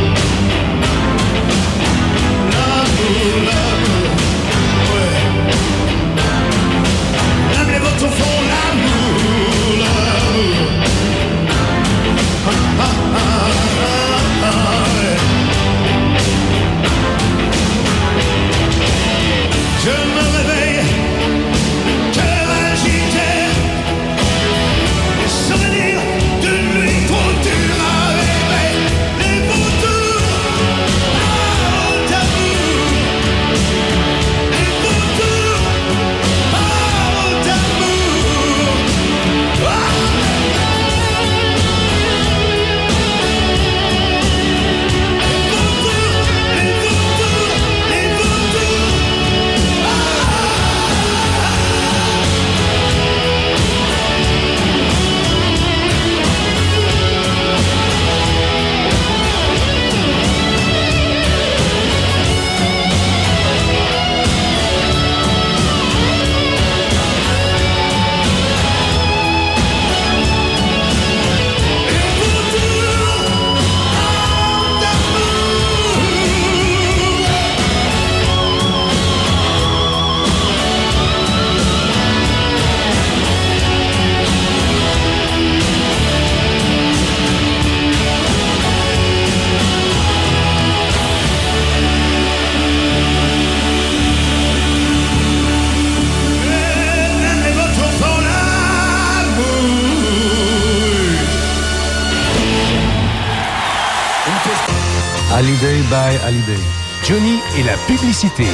Speaker 7: Hallyday by Hallyday.
Speaker 6: Johnny et la publicité.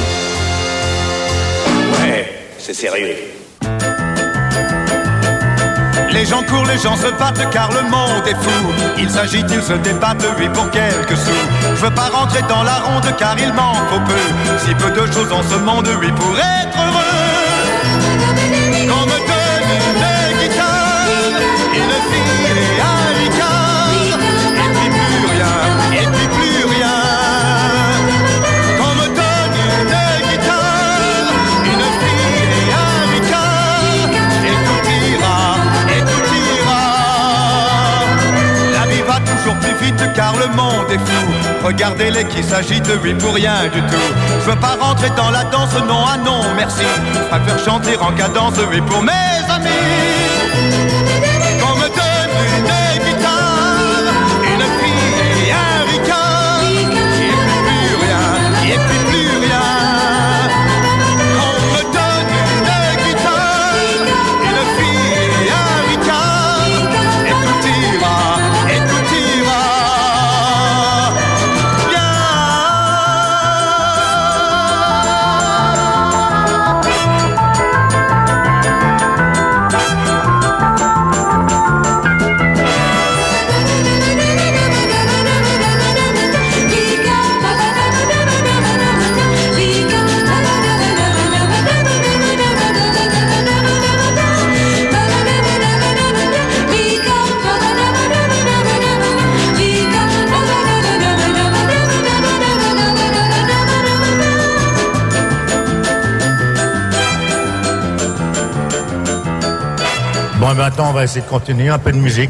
Speaker 15: Ouais, c'est sérieux.
Speaker 4: Les gens courent, les gens se battent car le monde est fou. Ils s'agitent, ils se débattent, oui pour quelques sous. Je veux pas rentrer dans la ronde car il m'en faut peu. Si peu de choses en ce monde, oui pour être heureux. Qu'on me donne une guitare, une fille et un ricard, et puis plus rien, et puis plus rien. Qu'on me donne une guitare, une fille et un ricard, et tout ira, et tout ira. La vie va toujours plus vite car le monde est fou. Regardez-les qui s'agitent, oui pour rien du tout. Je veux pas rentrer dans la danse, non, ah non, merci. Je préfère chanter en cadence, oui pour mes amis. Qu'on me donne une guitare, une fille et un ricard, et puis plus rien, et puis plus rien. Qu'on me donne une guitare, une fille et un ricard, et tout ira, et tout ira.
Speaker 16: Bon, maintenant, on va essayer de continuer. Un peu de musique.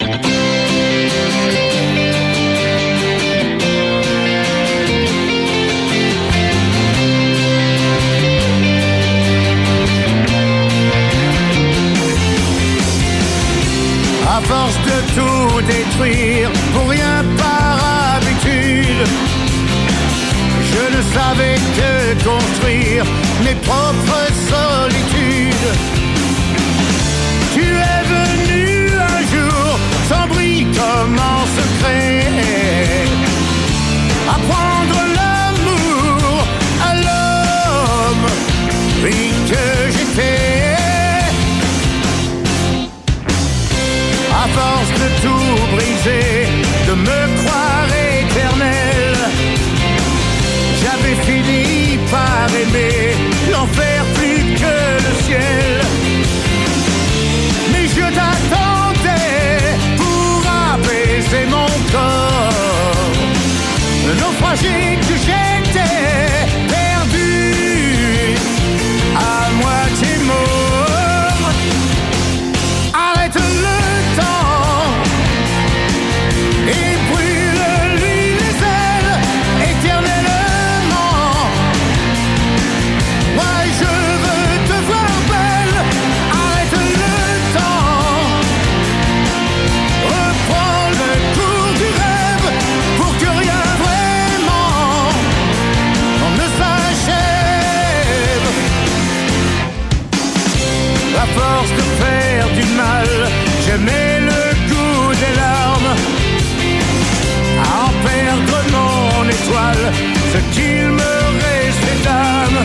Speaker 4: À force de tout détruire, pour rien par habitude, je ne savais que construire mes propres solitudes. Tu es venu un jour, sans bruit comme en secret, apprendre l'amour à l'homme, oui que j'étais. À force de tout briser, de me croire éternel, j'avais fini par aimer l'enfer plus que le ciel. Mais je t'attendais pour apaiser mon corps, le naufragé que j'étais, perdu, à moitié mort. Arrête le temps et brûle-lui les ailes éternellement. Moi je veux te voir belle. Arrête le temps, reprends le cours du rêve pour que rien vraiment ne s'achève. À force de faire du mal, j'aimais le goût des larmes, à en perdre mon étoile, ce qu'il me restait d'âme.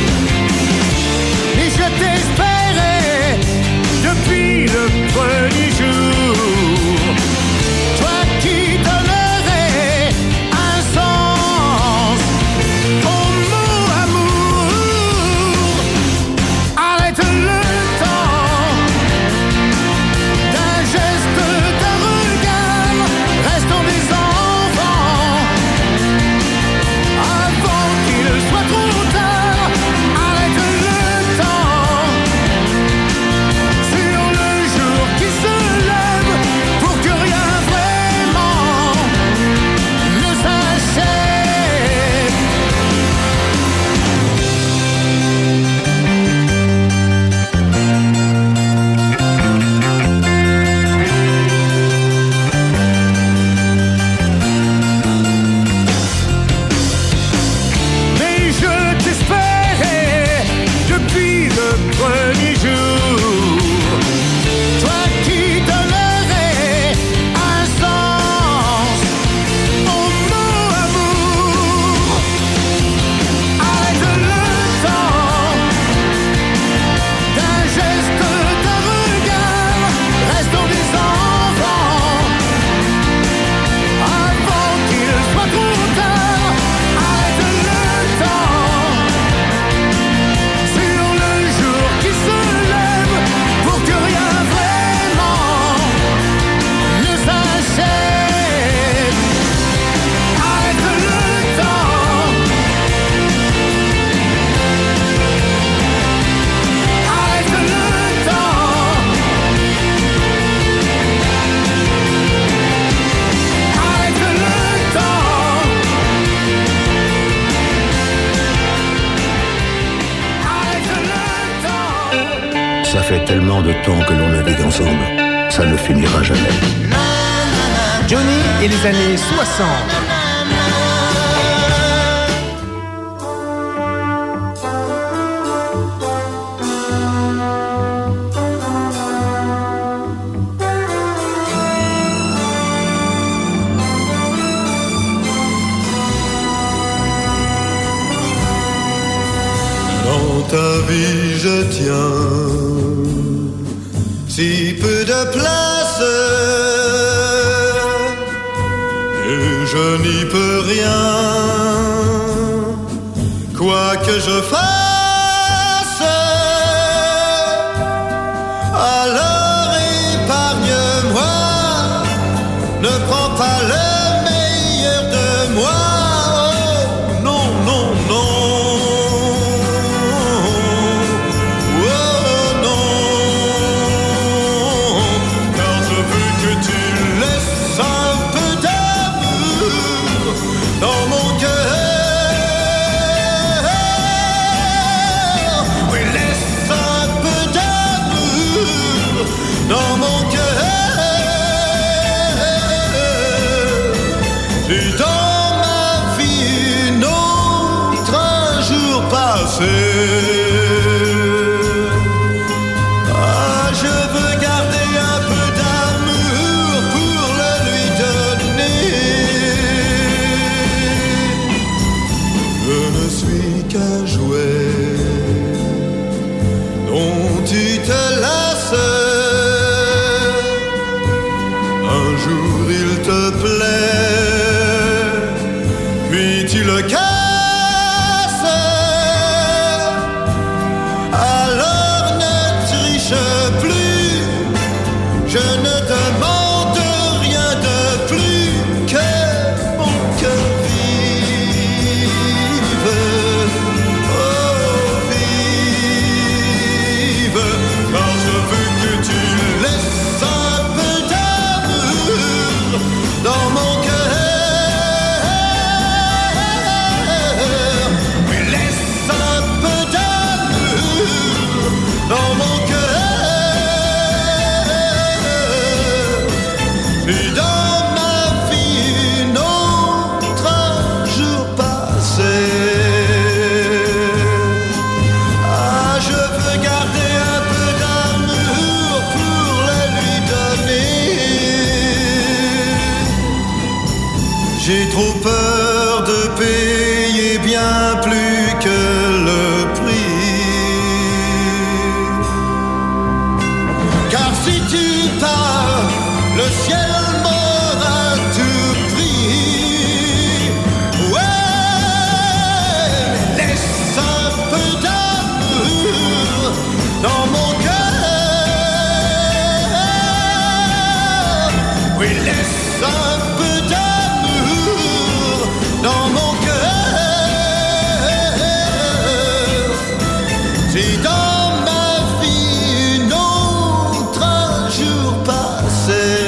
Speaker 4: Et je t'espérais depuis le premier jour, toi qui donnerais un sens au mot amour. Arrête le temps, d'un geste, d'un regard, restons des enfants, avant qu'il soit trop tard. Arrête le temps
Speaker 13: Ça fait tellement de temps que l'on navigue ensemble, ça ne finira jamais.
Speaker 1: Johnny et les années soixante.
Speaker 5: Dans ta vie je tiens si peu de place et je n'y peux rien, quoi que je fasse. Alors épargne-moi, ne prends pas le meilleur de moi. Oh, non, non, non. Ah, je veux garder un peu d'amour pour le lui donner. Je ne suis qu'un jouet dont tu te lasses. Un jour il te plaît, puis tu le casses. Je ne demande rien de plus que mon cœur vive, oh vive, car je veux que tu laisses un peu d'amour dans mon cœur. Oui, laisse un peu d'amour dans mon cœur. Et dans ma vie, une autre jour passé. Ah, je veux garder un peu d'amour pour le lui donner. J'ai trop peur de payer bien plus que le prix. Car si tu pars, le ciel dans mon cœur, oui, laisse un peu d'amour dans mon cœur. Si dans ma vie une autre un jour passé,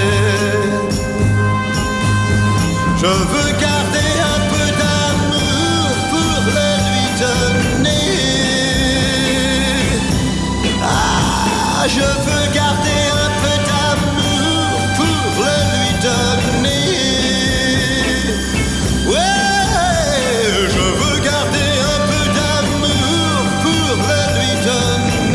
Speaker 5: je veux garder un peu d'amour pour le lui donner. Je veux garder un peu d'amour pour le lui donner. Ouais, je veux garder un peu d'amour pour le lui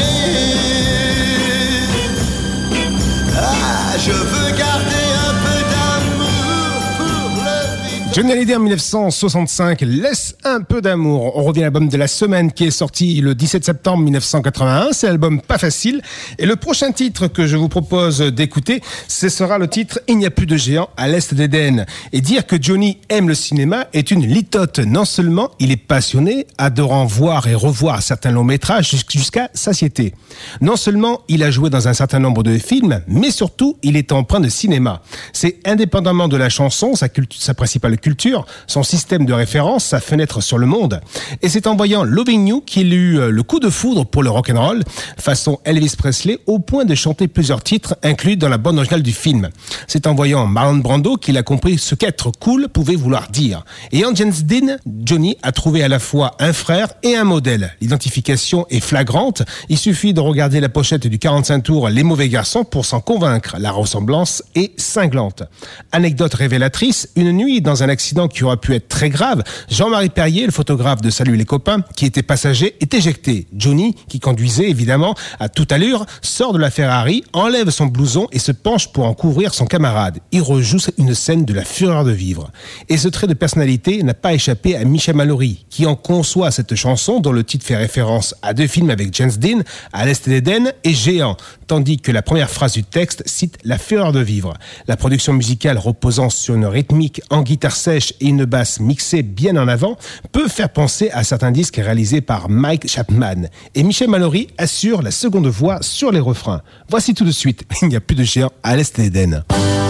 Speaker 5: donner. Ah, je veux garder un peu d'amour pour le lui donner.
Speaker 6: Johnny Hallyday en dix-neuf cent soixante-cinq, Laisse un peu d'amour. On revient à l'album de la semaine qui est sorti le dix-sept septembre dix-neuf cent quatre-vingt-un. C'est l'album Pas Facile. Et le prochain titre que je vous propose d'écouter, ce sera le titre Il n'y a plus de géants à l'Est d'Éden. Et dire que Johnny aime le cinéma est une litote. Non seulement il est passionné, adorant voir et revoir certains longs métrages jusqu'à satiété. Non seulement il a joué dans un certain nombre de films, mais surtout il est empreint de cinéma. C'est indépendamment de la chanson, sa, culture, sa principale culture, culture, son système de référence, sa fenêtre sur le monde. Et c'est en voyant Loving You qu'il eut le coup de foudre pour le rock'n'roll, façon Elvis Presley, au point de chanter plusieurs titres inclus dans la bande originale du film. C'est en voyant Marlon Brando qu'il a compris ce qu'être cool pouvait vouloir dire. Et en James Dean, Johnny a trouvé à la fois un frère et un modèle. L'identification est flagrante. Il suffit de regarder la pochette du quarante-cinq tours Les Mauvais Garçons pour s'en convaincre. La ressemblance est cinglante. Anecdote révélatrice, une nuit dans un accident qui aurait pu être très grave, Jean-Marie Perrier, le photographe de Salut les copains, qui était passager, est éjecté. Johnny, qui conduisait évidemment à toute allure, sort de la Ferrari, enlève son blouson et se penche pour en couvrir son camarade. Il rejoue une scène de la fureur de vivre. Et ce trait de personnalité n'a pas échappé à Michel Mallory, qui en conçoit cette chanson dont le titre fait référence à deux films avec James Dean, À l'Est d'Éden et Géant, tandis que la première phrase du texte cite la fureur de vivre. La production musicale reposant sur une rythmique en guitare sèche et une basse mixée bien en avant peut faire penser à certains disques réalisés par Mike Chapman. Et Michel Mallory assure la seconde voix sur les refrains. Voici tout de suite, il n'y a plus de géant à l'Est d'Éden.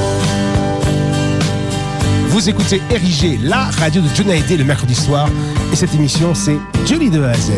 Speaker 6: Vous écoutez Érigé, la radio de Johnny Hallyday le mercredi soir. Et cette émission, c'est Johnny de A à Z.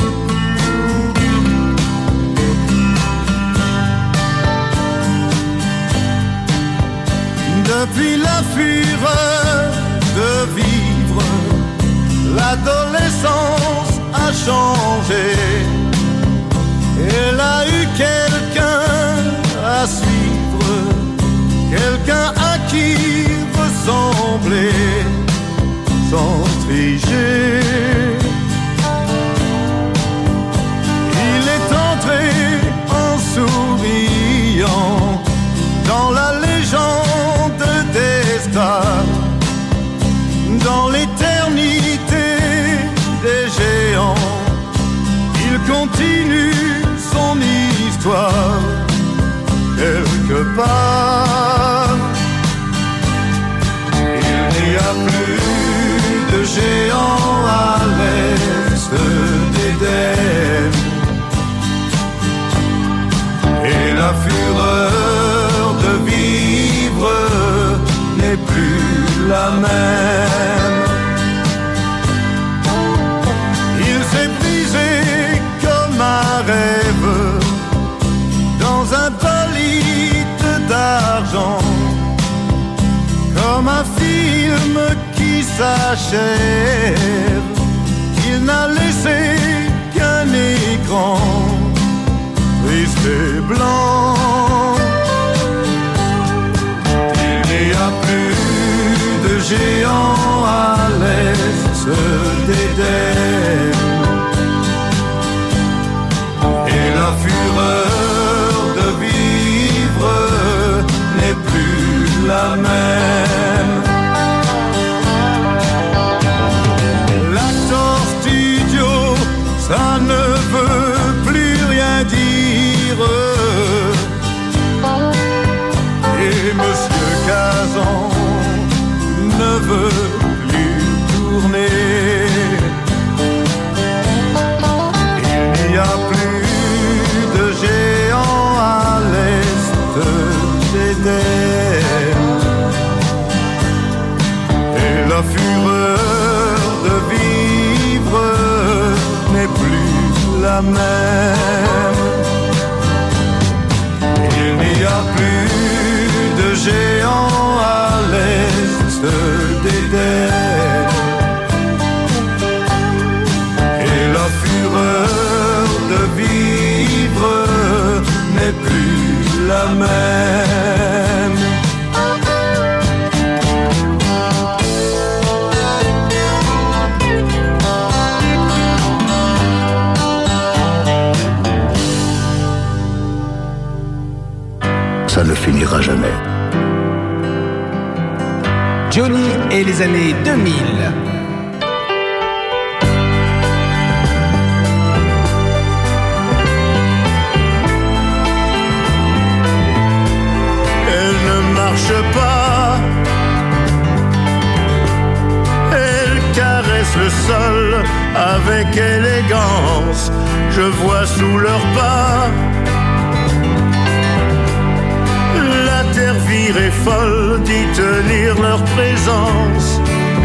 Speaker 4: Depuis la fureur de vivre, l'adolescence a changé. Elle a eu quelqu'un à suivre, quelqu'un à qui ressembler, sans tricher. Il est entré en souriant dans la légende des stars, dans l'éternité des géants. Il continue son histoire quelque part. Il n'y a plus de géants à l'est d'Éden, et la fureur de vivre n'est plus la même. Il s'est brisé comme un rêve dans un bolide d'argent, comme un film qui s'achève. Il n'a laissé qu'un écran triste et blanc. Il n'y a plus de géants à l'est d'Éden, et la fureur de vivre n'est plus la même. L'acteur studio, ça ne veut plus rien dire, et Monsieur Kazan ne veut plus tourner. Il n'y a plus de géants à l'est d'Éden, et la fureur de vivre n'est plus la même. Il n'y a plus de géants à l'est d'Éden, et la fureur de vivre n'est plus la même.
Speaker 13: Ça ne finira jamais.
Speaker 1: Johnny et les années deux mille.
Speaker 4: Elle ne marche pas, elle caresse le sol avec élégance. Je vois sous leurs pas la terre virée folle d'y tenir leur présence.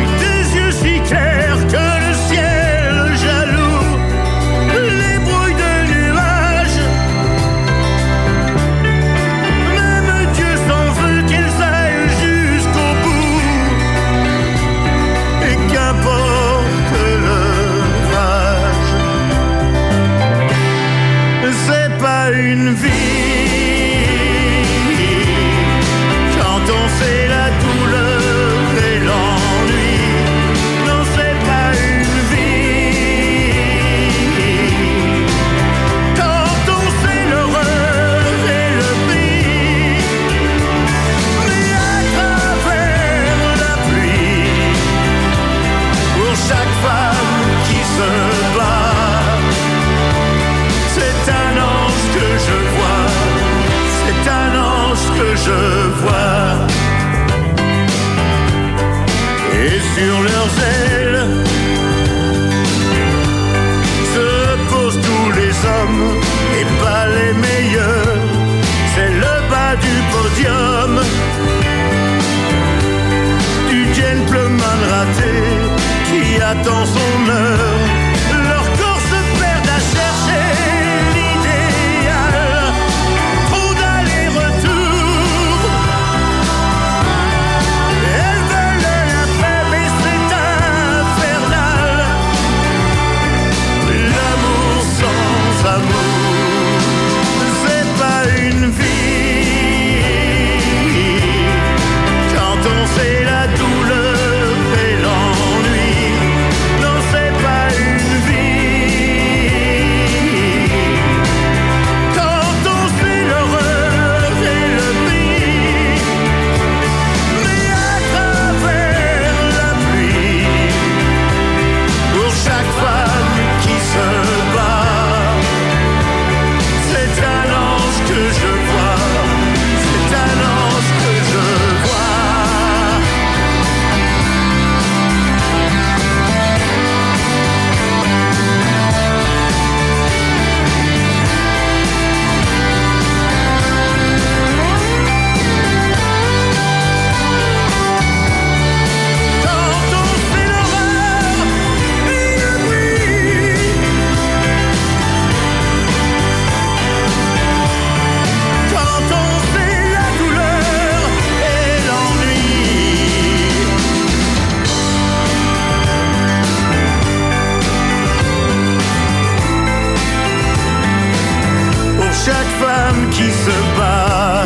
Speaker 4: qui se bat.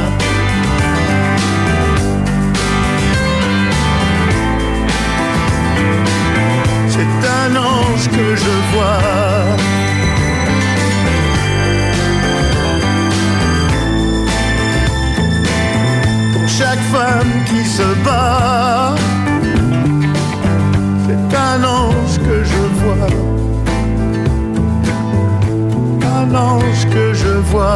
Speaker 4: C'est un ange que je vois. Pour chaque femme qui se bat, c'est un ange que je vois. Un ange que je vois.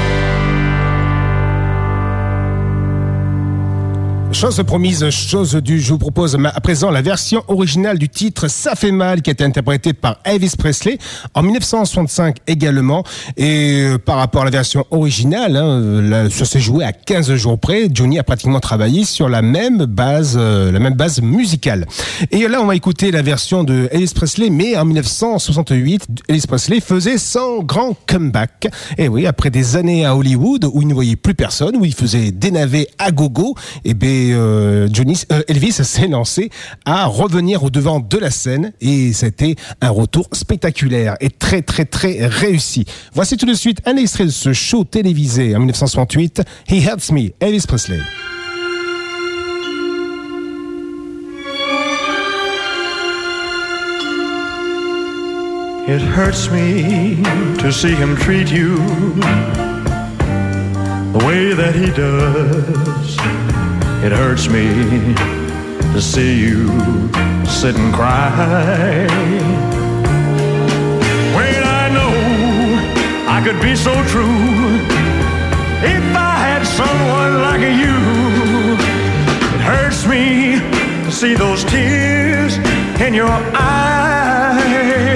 Speaker 6: Chose promise, chose due, je vous propose à présent la version originale du titre Ça fait mal qui a été interprété par Elvis Presley en dix-neuf cent soixante-cinq également. Et euh, par rapport à la version originale, hein, là, ça s'est joué à quinze jours près. Johnny a pratiquement travaillé sur la même base, euh, la même base musicale. Et là, on va écouter la version de Elvis Presley, mais en dix-neuf cent soixante-huit, Elvis Presley faisait son grand comeback. Et oui, après des années à Hollywood où il ne voyait plus personne, où il faisait des navets à gogo, et ben Euh, Johnny, euh, Elvis s'est lancé à revenir au devant de la scène et c'était un retour spectaculaire et très très très réussi. Voici tout de suite un extrait de ce show télévisé en dix-neuf cent soixante-huit, He Hurts Me, Elvis Presley.
Speaker 4: It hurts me to see him treat you the way that he does. It hurts me to see you sit and cry when I know I could be so true if I had someone like you. It hurts me to see those tears in your eyes.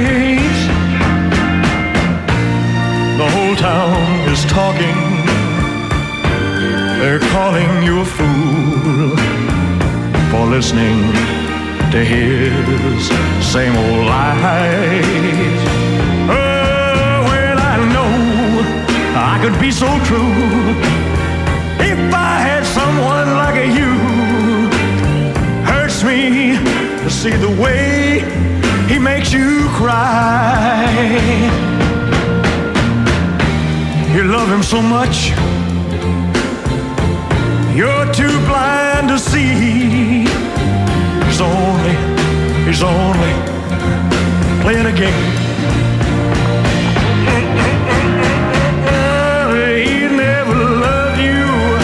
Speaker 4: The whole town is talking. They're calling you a fool for listening to his same old lies. Oh, well, I know I could be so true if I had someone like you. Hurts me to see the way he makes you cry. You love him so much, you're too blind to see. He's only, he's only playing a game. He never loved you.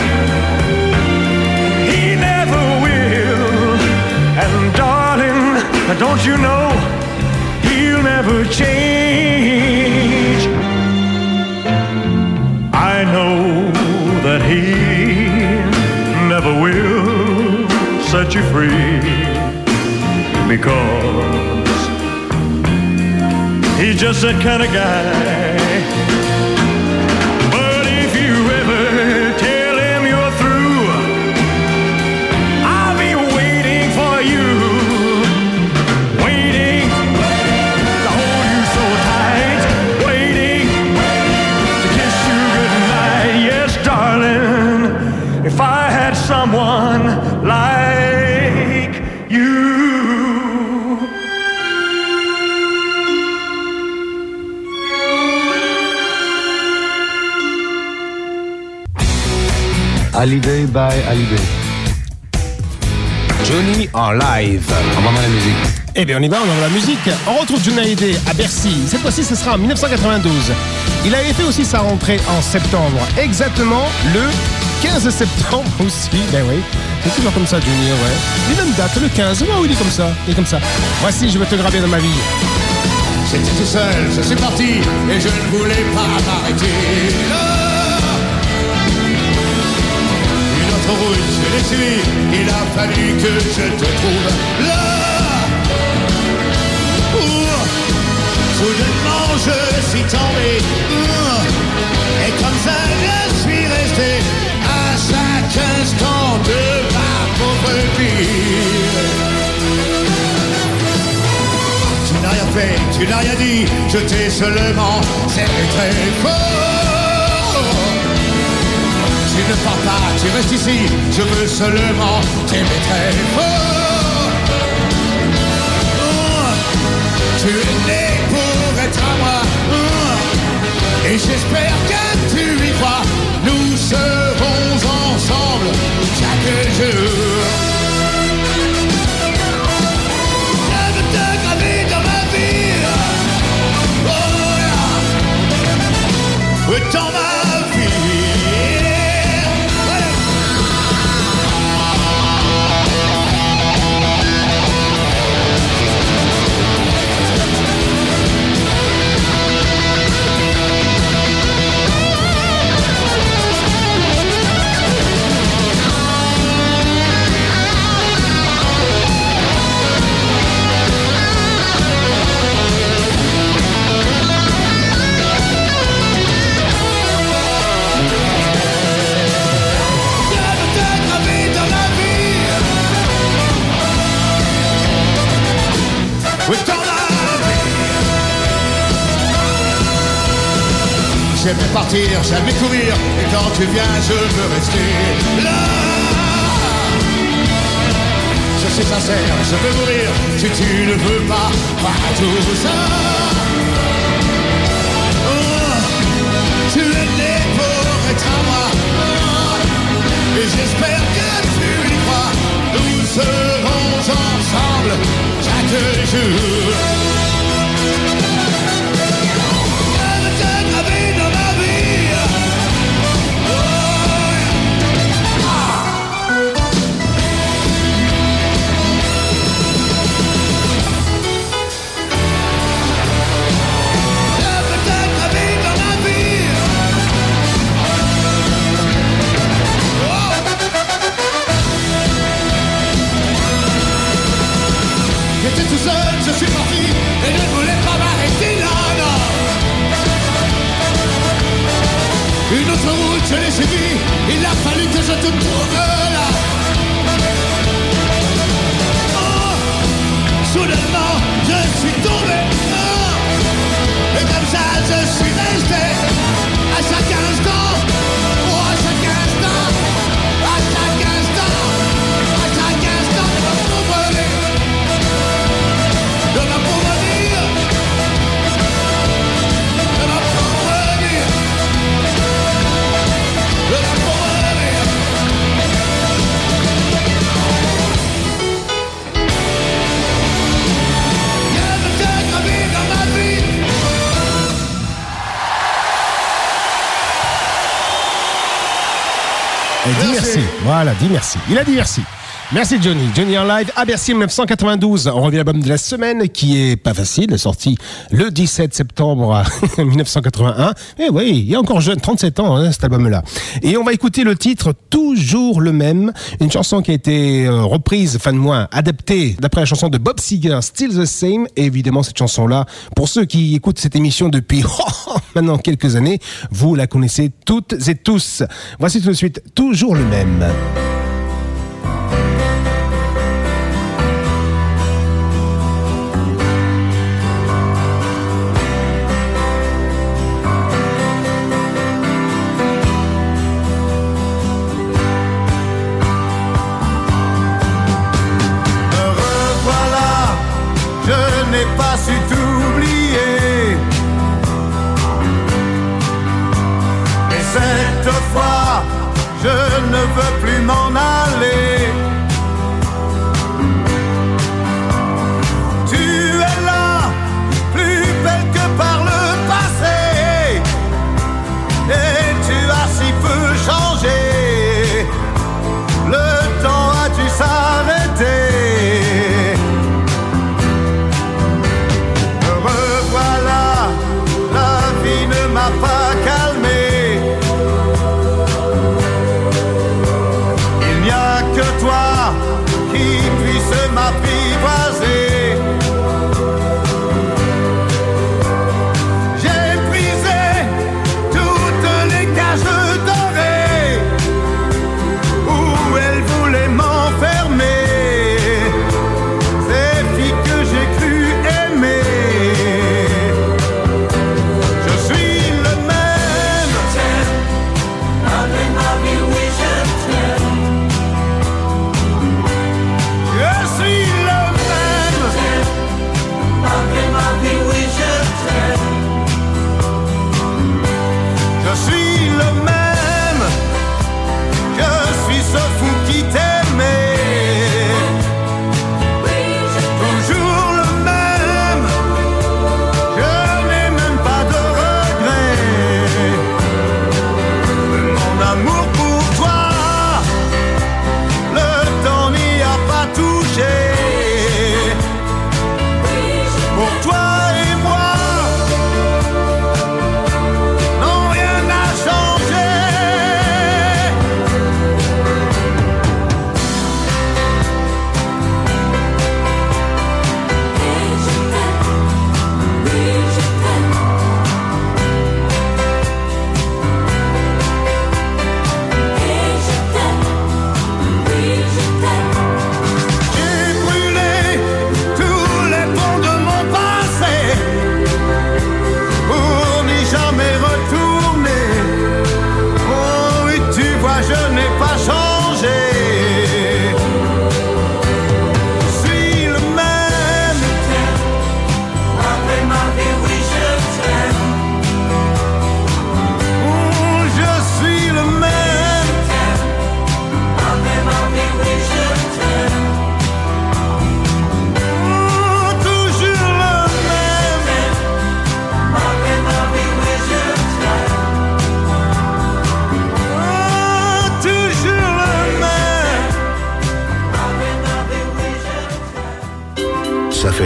Speaker 4: He never will. And darling, don't you know, he'll never change. I know that he never will set you free, because he's just that kind of guy. But if you ever tell him you're through, I'll be waiting for you, waiting to hold you so tight, waiting to kiss you goodnight. Yes, darling, if I had someone like you.
Speaker 7: Hallyday by Hallyday.
Speaker 6: Johnny en live.
Speaker 7: On va voir la musique.
Speaker 6: Eh bien on y va, on envoie la musique. On retrouve Johnny Hallyday à Bercy. Cette fois-ci ce sera en dix-neuf cent quatre-vingt-douze. Il avait fait aussi sa rentrée en septembre. Exactement le quinze septembre aussi. Ben oui, c'est toujours comme ça Johnny, ouais. Les mêmes dates, le quinze. Wow, il est comme ça, il est comme ça. Voici, je vais te graver dans ma vie.
Speaker 3: J'étais tout seul, je suis parti et je ne voulais pas m'arrêter. Une autre route, je l'ai suivi, il a fallu que je te trouve là. Soudainement je suis tombé, et comme ça je suis resté à chaque instant de ma pauvre vie. Tu n'as rien fait, tu n'as rien dit, je t'ai seulement serré très fort. Tu ne pars pas, tu restes ici, je veux seulement t'aimer très fort. Tu es né pour être à moi, et j'espère que tu y crois. Nous
Speaker 4: j'aimais partir, j'aimais courir, et quand tu viens, je veux rester là. Je suis sincère, je veux mourir, si tu ne veux pas, pas tout ça. Oh, tu es né pour être à moi, oh, et j'espère que tu y crois. Nous serons ensemble chaque jour. J'étais tout seul, je suis parti et ne voulais pas m'arrêter là, non. Une autre route, je l'ai suivie, il a fallu que je te trouve là. Oh, soudainement, je suis tombé, oh, et comme ça, je suis resté à chaque instant, oh, à chaque instant, à chaque instant, à chaque instant de ma pauvre vie. De la pauvre vie, de la pauvre vie, de la pauvre vie. Il y a peut-être une vie dans ma vie.
Speaker 6: Et dis merci. Voilà, dis merci. Il a dit merci. Merci Johnny. Johnny en live à Bercy dix-neuf cent quatre-vingt-douze. On revient à l'album de la semaine qui est pas facile, sorti le dix-sept septembre dix-neuf cent quatre-vingt-un. Et oui, il est encore jeune, trente-sept ans hein, cet album-là. Et on va écouter le titre Toujours le même, une chanson qui a été euh, reprise, enfin de moins adaptée d'après la chanson de Bob Seger, Still the Same. Et évidemment cette chanson-là, pour ceux qui écoutent cette émission depuis oh, maintenant quelques années, vous la connaissez toutes et tous. Voici tout de suite Toujours le même.
Speaker 4: Pas su t'oublier, et cette fois je ne veux plus m'en aller. Tu es là, plus belle que par le passé, et tu as si peu changé. Le temps a dû s'arrêter. Pas calmé. Il n'y a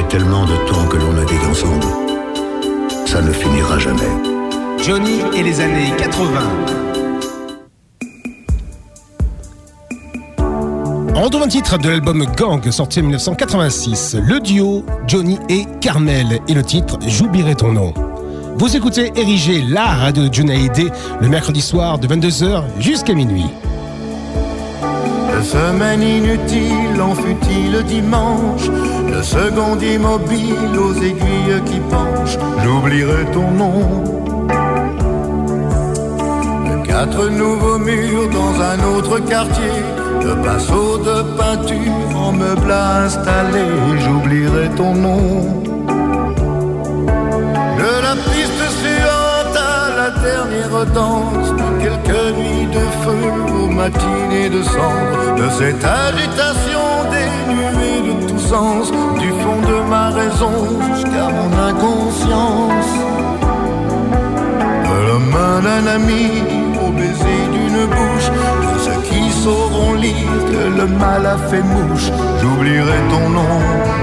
Speaker 13: fait tellement de temps que l'on navigue ensemble. Ça ne finira jamais.
Speaker 1: Johnny et les années quatre-vingts.
Speaker 6: On retrouve un titre de l'album Gang sorti en dix-neuf cent quatre-vingt-six. Le duo Johnny et Carmel et le titre J'oublierai ton nom. Vous écoutez Érigé, la radio de Johnny Hallyday, le mercredi soir de vingt-deux heures jusqu'à minuit.
Speaker 4: De semaine inutile en fut-il dimanche, le second immobile aux aiguilles qui penchent, j'oublierai ton nom. De quatre nouveaux murs dans un autre quartier, de pinceaux de peinture en meubles installés, j'oublierai ton nom. De la piste suivante à la dernière danse, de quelques nuits de feu aux matinées de cendre, de cette agitation dénuée de tout sens, du fond de ma raison jusqu'à mon inconscience. De la main d'un ami au baiser d'une bouche, de ceux qui sauront lire que le mal a fait mouche, j'oublierai ton nom.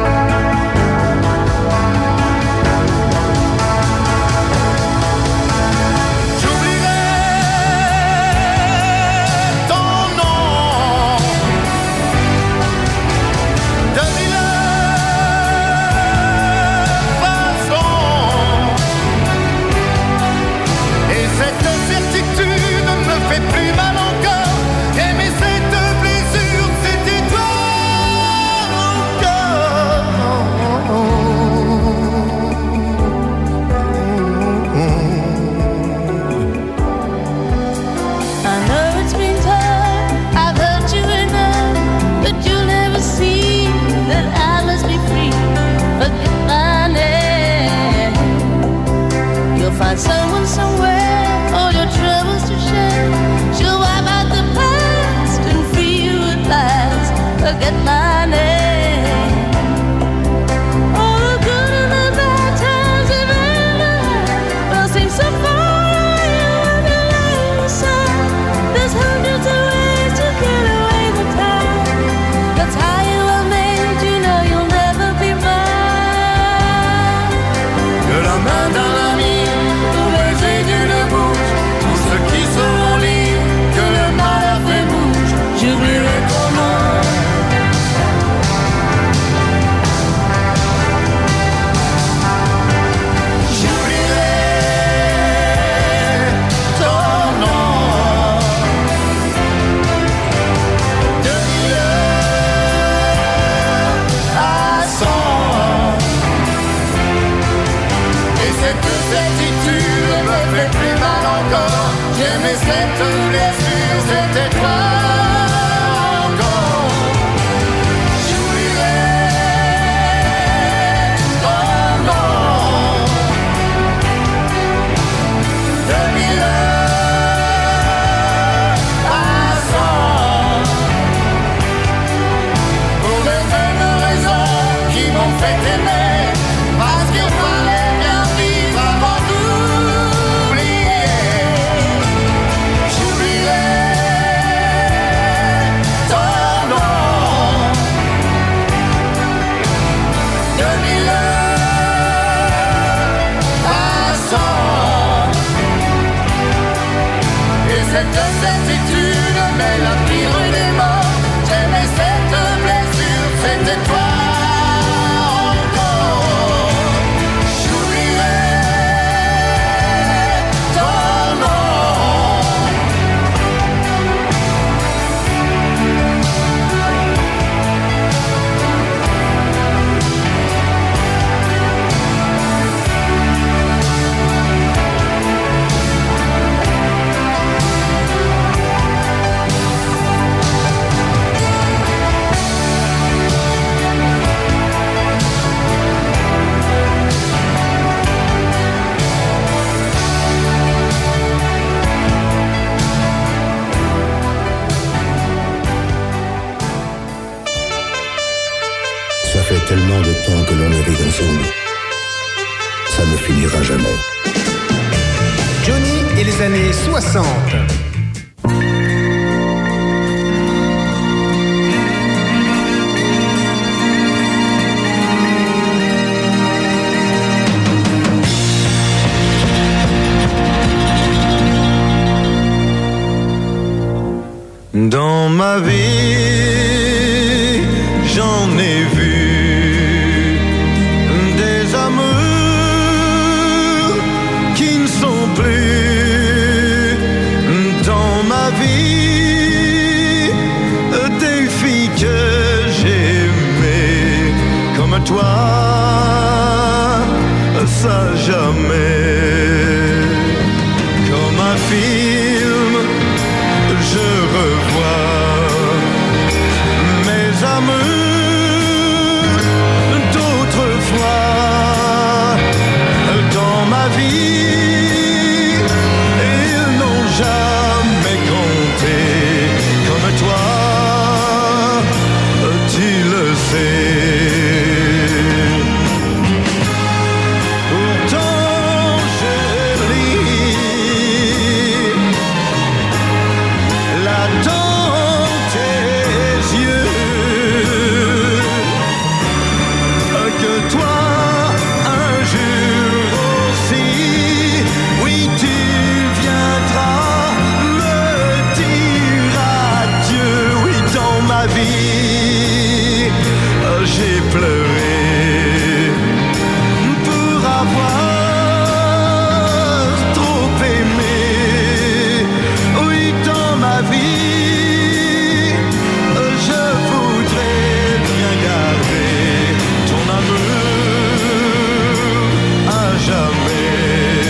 Speaker 14: Find someone somewhere, all your troubles to share. She'll wipe out the past and free you at last. Forget my name. All the good and the bad times have ever had will seem so far away when you lay aside. There's hundreds of ways to get away the time. That's how you were made, you know you'll never be mine.
Speaker 4: De la main d'un ami d'une bouche, tous ceux qui sauront lire que le mal a fait bouche, j'oublierai ton nom. J'oublierai ton nom. De mille à cent. Et cette certitude me fait plus mal encore. J'aimais cette blessure, c'était toi encore. J'oublierai ton nom. De mille à cent. Pour les mêmes raisons qui m'ont fait aimer, parce qu'il fallait bien vivre avant d'oublier. J'oublierai ton nom. De mille à cent. Et cette certitude m'est la pire des morts. J'aimais cette blessure, c'était toi.
Speaker 13: Ça fait tellement de temps que l'on navigue ensemble. Ça ne finira jamais.
Speaker 1: Johnny et les années soixante.
Speaker 3: ma vie, j'en ai vu des amours qui ne sont plus dans ma vie, des filles que j'aimais comme toi, ça jamais. Comme un film, je revois mes amours d'autrefois dans ma vie. Ils n'ont jamais compté comme toi, tu le sais. J'ai pleuré pour avoir trop aimé. Oui, dans ma vie, je voudrais bien garder ton amour à jamais.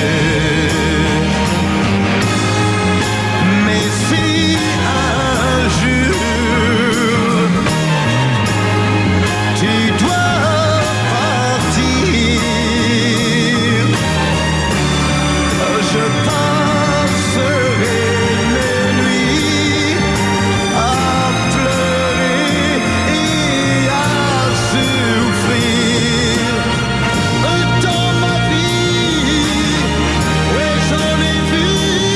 Speaker 3: Mais si un jour tu dois partir, je passerai mes nuits à pleurer et à souffrir. Dans ma vie, ouais, j'en ai vu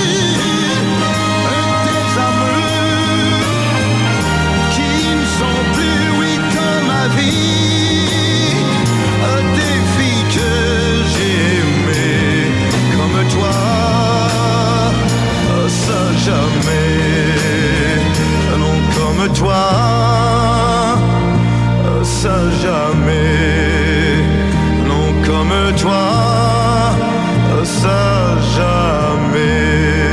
Speaker 3: des amours qui ne sont plus, oui, dans ma vie, des filles que j'ai aimées comme toi, ça jamais. Non, comme toi, ça jamais. Non, comme toi, ça jamais.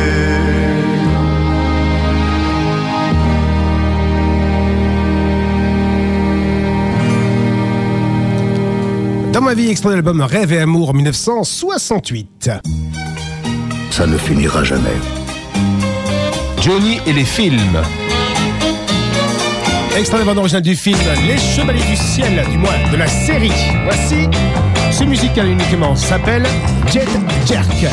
Speaker 6: Dans ma vie, extrait de l'album Rêve et Amour en mille neuf cent soixante-huit.
Speaker 13: Ça ne finira jamais.
Speaker 1: Johnny et les films.
Speaker 6: Extrait de la bande originale du film Les Chevaliers du Ciel, du moins de la série. Voici ce musical uniquement, s'appelle Jet Jerk.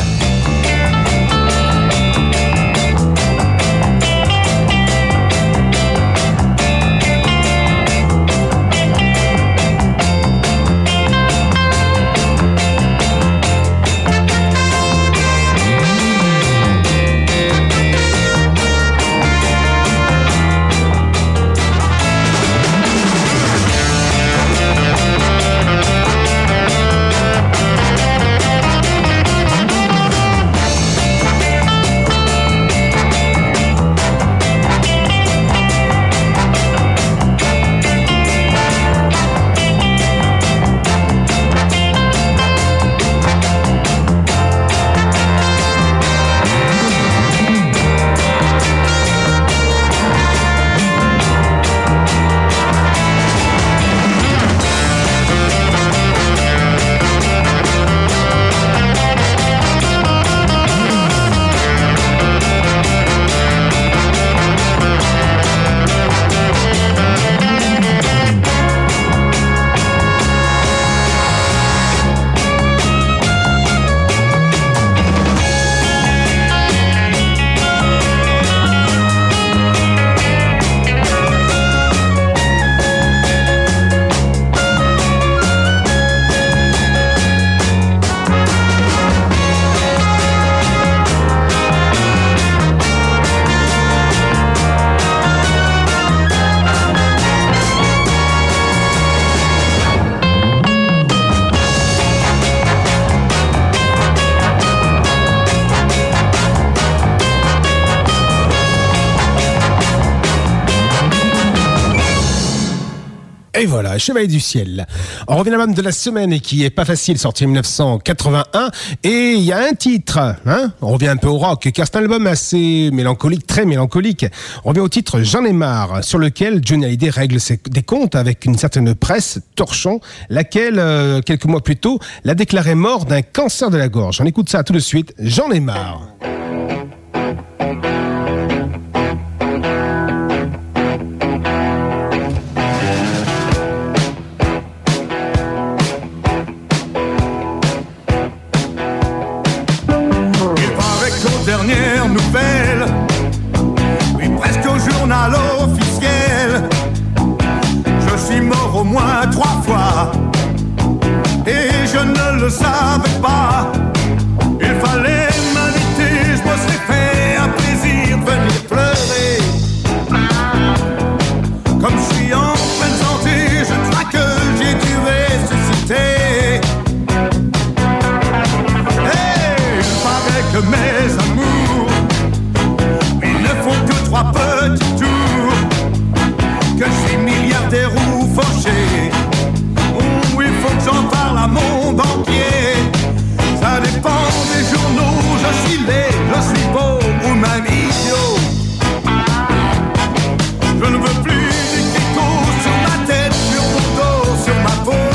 Speaker 6: Et voilà, Chevalier du ciel. On revient à l'album de la semaine et qui est pas facile, sorti en dix-neuf cent quatre-vingt-un. Et il y a un titre, hein. On revient un peu au rock, car c'est un album assez mélancolique, très mélancolique. On revient au titre J'en ai marre, sur lequel Johnny Hallyday règle ses, des comptes avec une certaine presse, Torchon, laquelle, euh, quelques mois plus tôt, l'a déclaré mort d'un cancer de la gorge. On écoute ça tout de suite. J'en ai marre.
Speaker 4: Dernière nouvelle, oui presque au journal officiel, je suis mort au moins trois fois et je ne le savais pas. Il fallait m'inviter, je me serais fait un plaisir de venir pleurer. Comme je suis en pleine santé, je crois que j'ai dû ressusciter. Hey, il paraît que mes amours, ils ne font que trois petits tours, que je suis milliardaire ou fauché. Oh, il faut que j'en parle à monde entier. Ça dépend des journaux, je suis laid, je suis beau ou même idiot. Je ne veux plus d'écriteaux sur ma tête, sur mon dos, sur ma peau.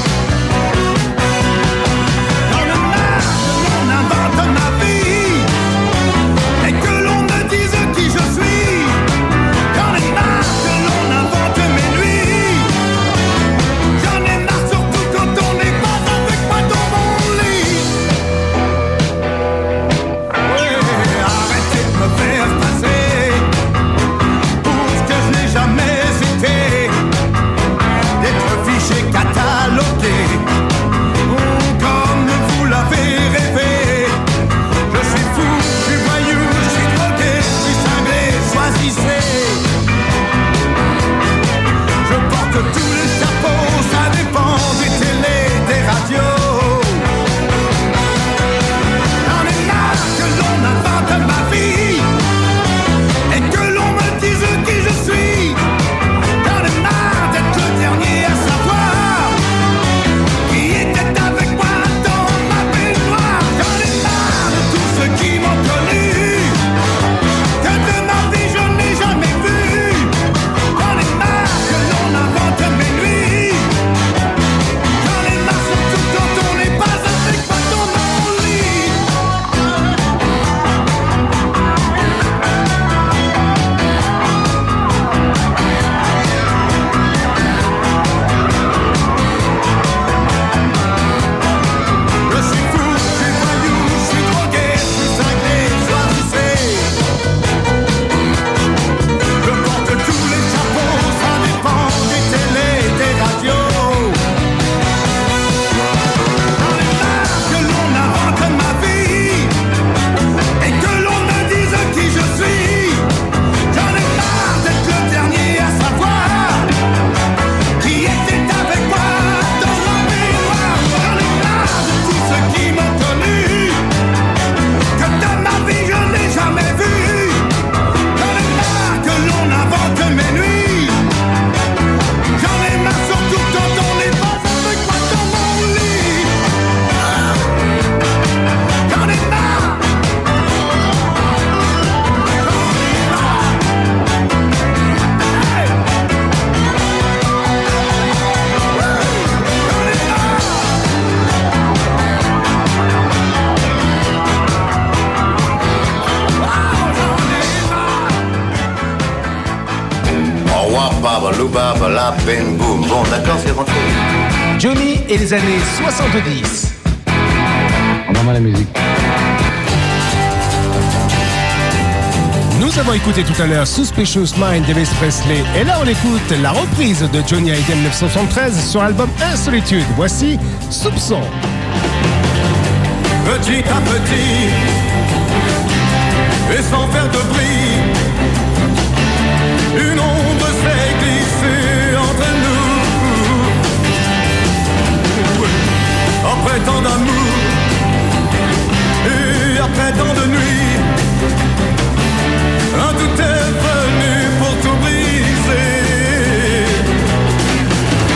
Speaker 4: J'en ai marre que l'on invente ma vie et que l'on me dise qui je suis. J'en ai marre que l'on invente mes nuits. J'en ai marre surtout quand on n'est pas avec moi dans mon lit. Ouais, arrêtez de me faire passer pour ce que je n'ai jamais été, d'être fiché, catalogué, comme vous l'avez rêvé. Je suis fou, je suis voyou, je suis drogué, je suis cinglé, choisissez. Je porte tous les chapeaux, ça dépend des télés, des radios. J'en ai marre que l'on invente ma vie et que l'on me dise qui je suis. J'en ai marre d'être le dernier à savoir qui était avec moi dans ma baignoire. J'en ai marre de tous ceux qui m'ont connu, que de ma vie je n'ai jamais vu. J'en ai marre que l'on invente mes nuits. J'en ai marre surtout quand on n'est pas avec moi dans mon lit. Je suis fou, je suis voyou, je suis drogué, je suis cinglé, choisissez. Je porte tous les chapeaux, ça dépend des télés, des radios. J'en ai marre que l'on invente ma vie et que l'on me dise qui je suis. J'en ai marre d'être le dernier à savoir qui était avec moi dans ma baignoire. J'en ai marre de tous ceux qui m'ont connu, que de ma vie je n'ai jamais vu. J'en ai marre que l'on invente mes nuits. J'en ai marre surtout quand on n'est pas avec moi dans mon lit. J'en ai marre.
Speaker 13: Au revoir, baba, louba, bala, ben, boum. Bon, d'accord, c'est rentré.
Speaker 1: Johnny et les années soixante-dix.
Speaker 7: Vraiment la musique.
Speaker 6: Nous avons écouté tout à l'heure Suspicious Mind d'Elvis Presley. Et là, on écoute la reprise de Johnny Hallyday en dix-neuf cent soixante-treize sur l'album Insolitude. Voici Soupçon.
Speaker 4: Petit à petit, et sans faire de bruit, une ombre s'est glissée entre nous. Après tant d'amour et après tant de nuits, un doute est venu pour tout briser.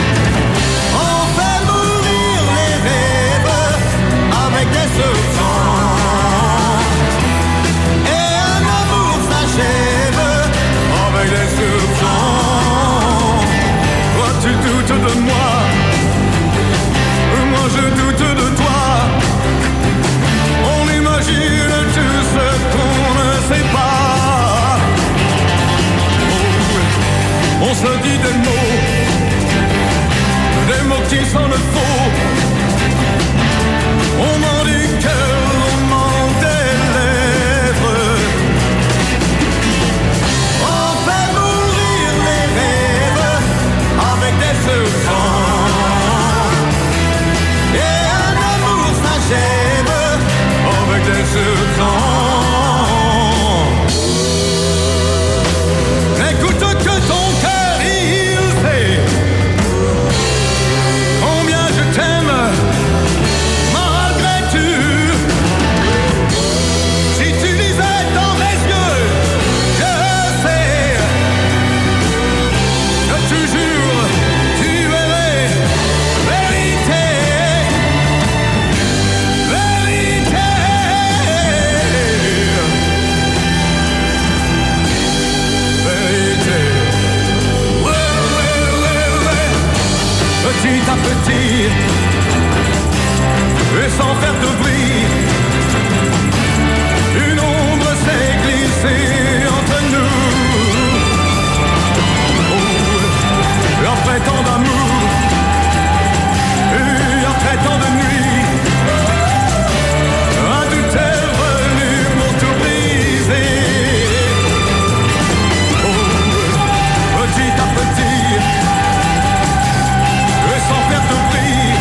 Speaker 4: ce temps. Écoute que ton cœur il sait combien je t'aime, malgré tout. Si tu lisais dans mes yeux, je sais que toujours tu verrais vérité, vérité, vérité. Ouais, ouais, ouais, ouais. Petit à petit, et sans faire de bruit, une ombre s'est glissée entre nous. Oh, et après tant d'amour, et après tant de nuits, un doute est venu pour tout briser. Oh, petit à petit, et sans faire de bruit,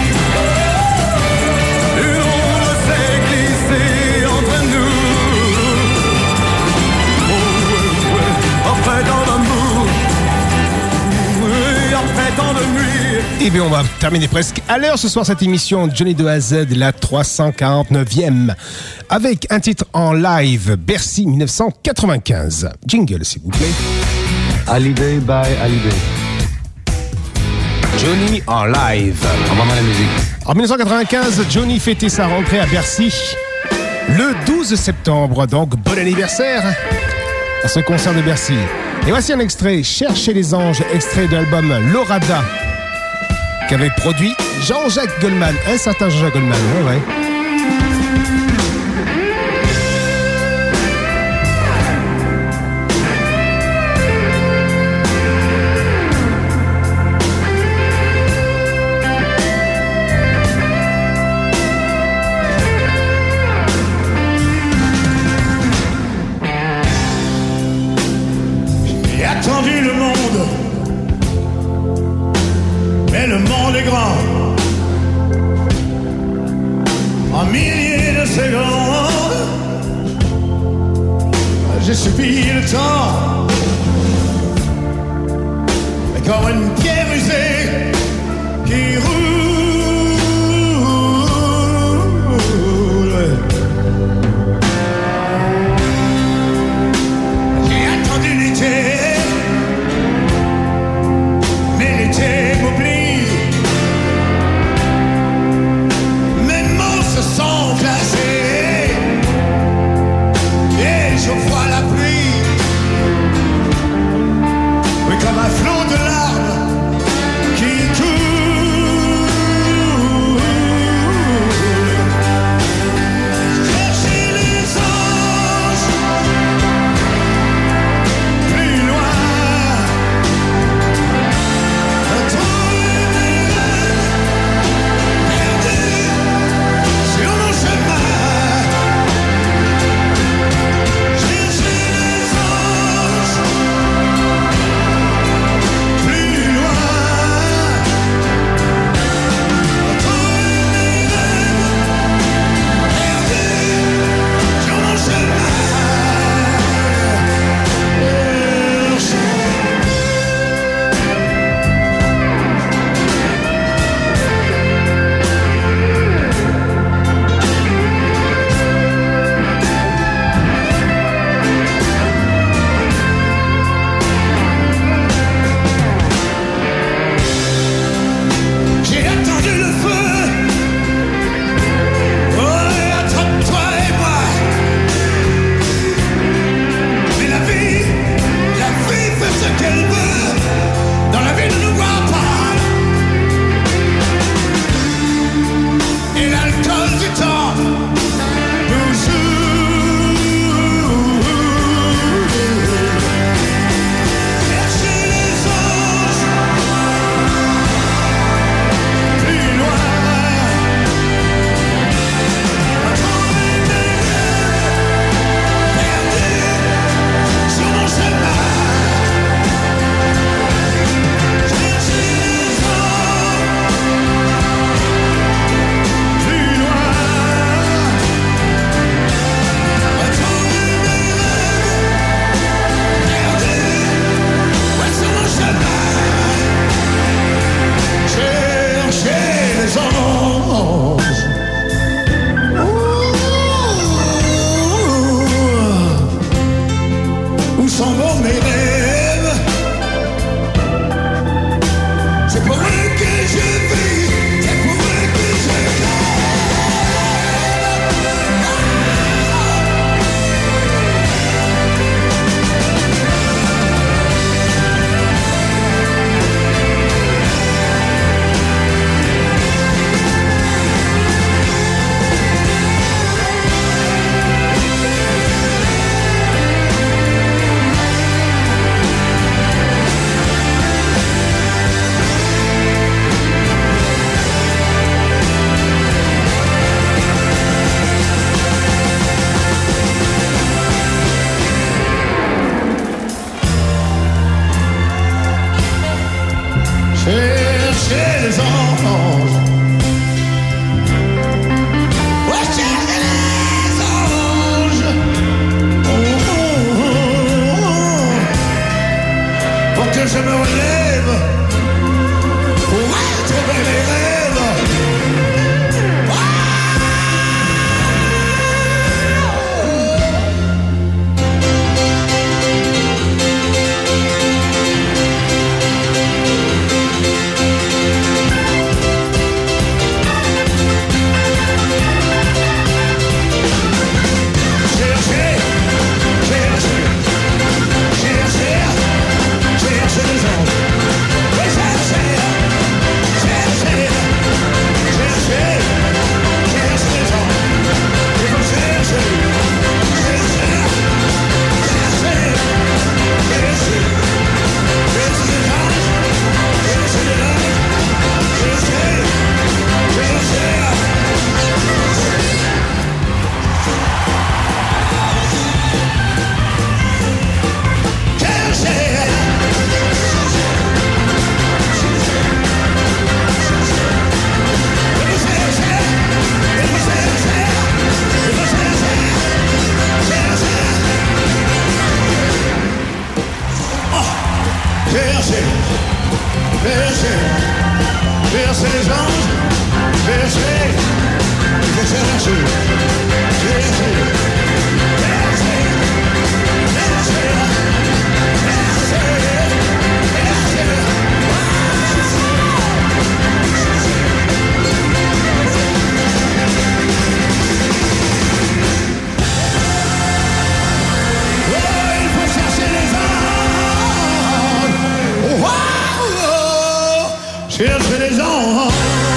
Speaker 4: une ombre s'est glissée entre nous. Oh, ouais, après tant d'amour, et après tant de nuits.
Speaker 6: Et bien on va terminer presque à l'heure ce soir cette émission Johnny de A à Z, la trois cent quarante-neuvième, avec un titre en live, Bercy dix-neuf cent quatre-vingt-quinze. Jingle s'il vous plaît.
Speaker 7: Hallyday by Hallyday.
Speaker 6: Johnny en live.
Speaker 7: On va voir la musique.
Speaker 6: En dix-neuf cent quatre-vingt-quinze, Johnny fêtait sa rentrée à Bercy le douze septembre, donc bon anniversaire à ce concert de Bercy. Et voici un extrait, Cherchez les anges, extrait de l'album Lorada, qu'avait produit Jean-Jacques Goldman, un certain Jean-Jacques Goldman, ouais, ouais.
Speaker 4: J'ai attendu le monde, mais le monde est grand. En milliers de secondes, j'ai subi le temps. Et comme une pierre usée qui roule, j'ai attendu l'été, mais l'été m'oublie. Mes mots se sont glacés et je vois la pluie. Oui, comme un flot de larmes qui coule. anges. Ouais, cherchez les anges. Oh, oh, oh, oh. Pour que je me relève, pour retrouver mes rêves. Cherchez les anges, cherchez, il faut chercher, cherchez, cherchez, cherchez, oh, il faut chercher les anges, oh, oh, oh, cherchez les anges.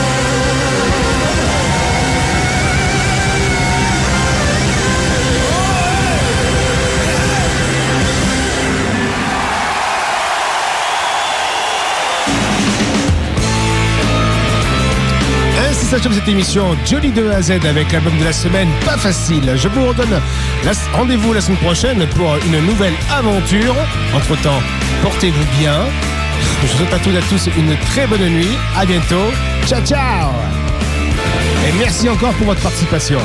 Speaker 6: Ainsi s'achève cette émission Johnny de A à Z avec l'album de la semaine Pas Facile. Je vous redonne la- rendez-vous la semaine prochaine pour une nouvelle aventure. Entre temps, portez-vous bien. Je vous souhaite à toutes et à tous une très bonne nuit. À bientôt. Ciao, ciao. Et merci encore pour votre participation.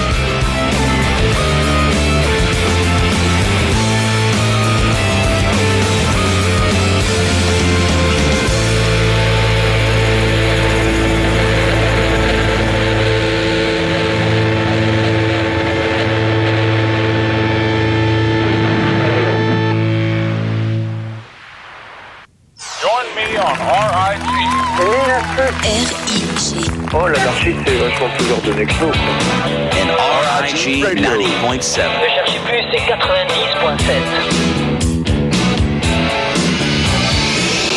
Speaker 15: R I G. Oh, l'anarchie, c'est vachement plus ordonné que nous.
Speaker 10: And R I G ninety point seven.
Speaker 11: Ne cherchez plus, c'est quatre-vingt-dix point sept.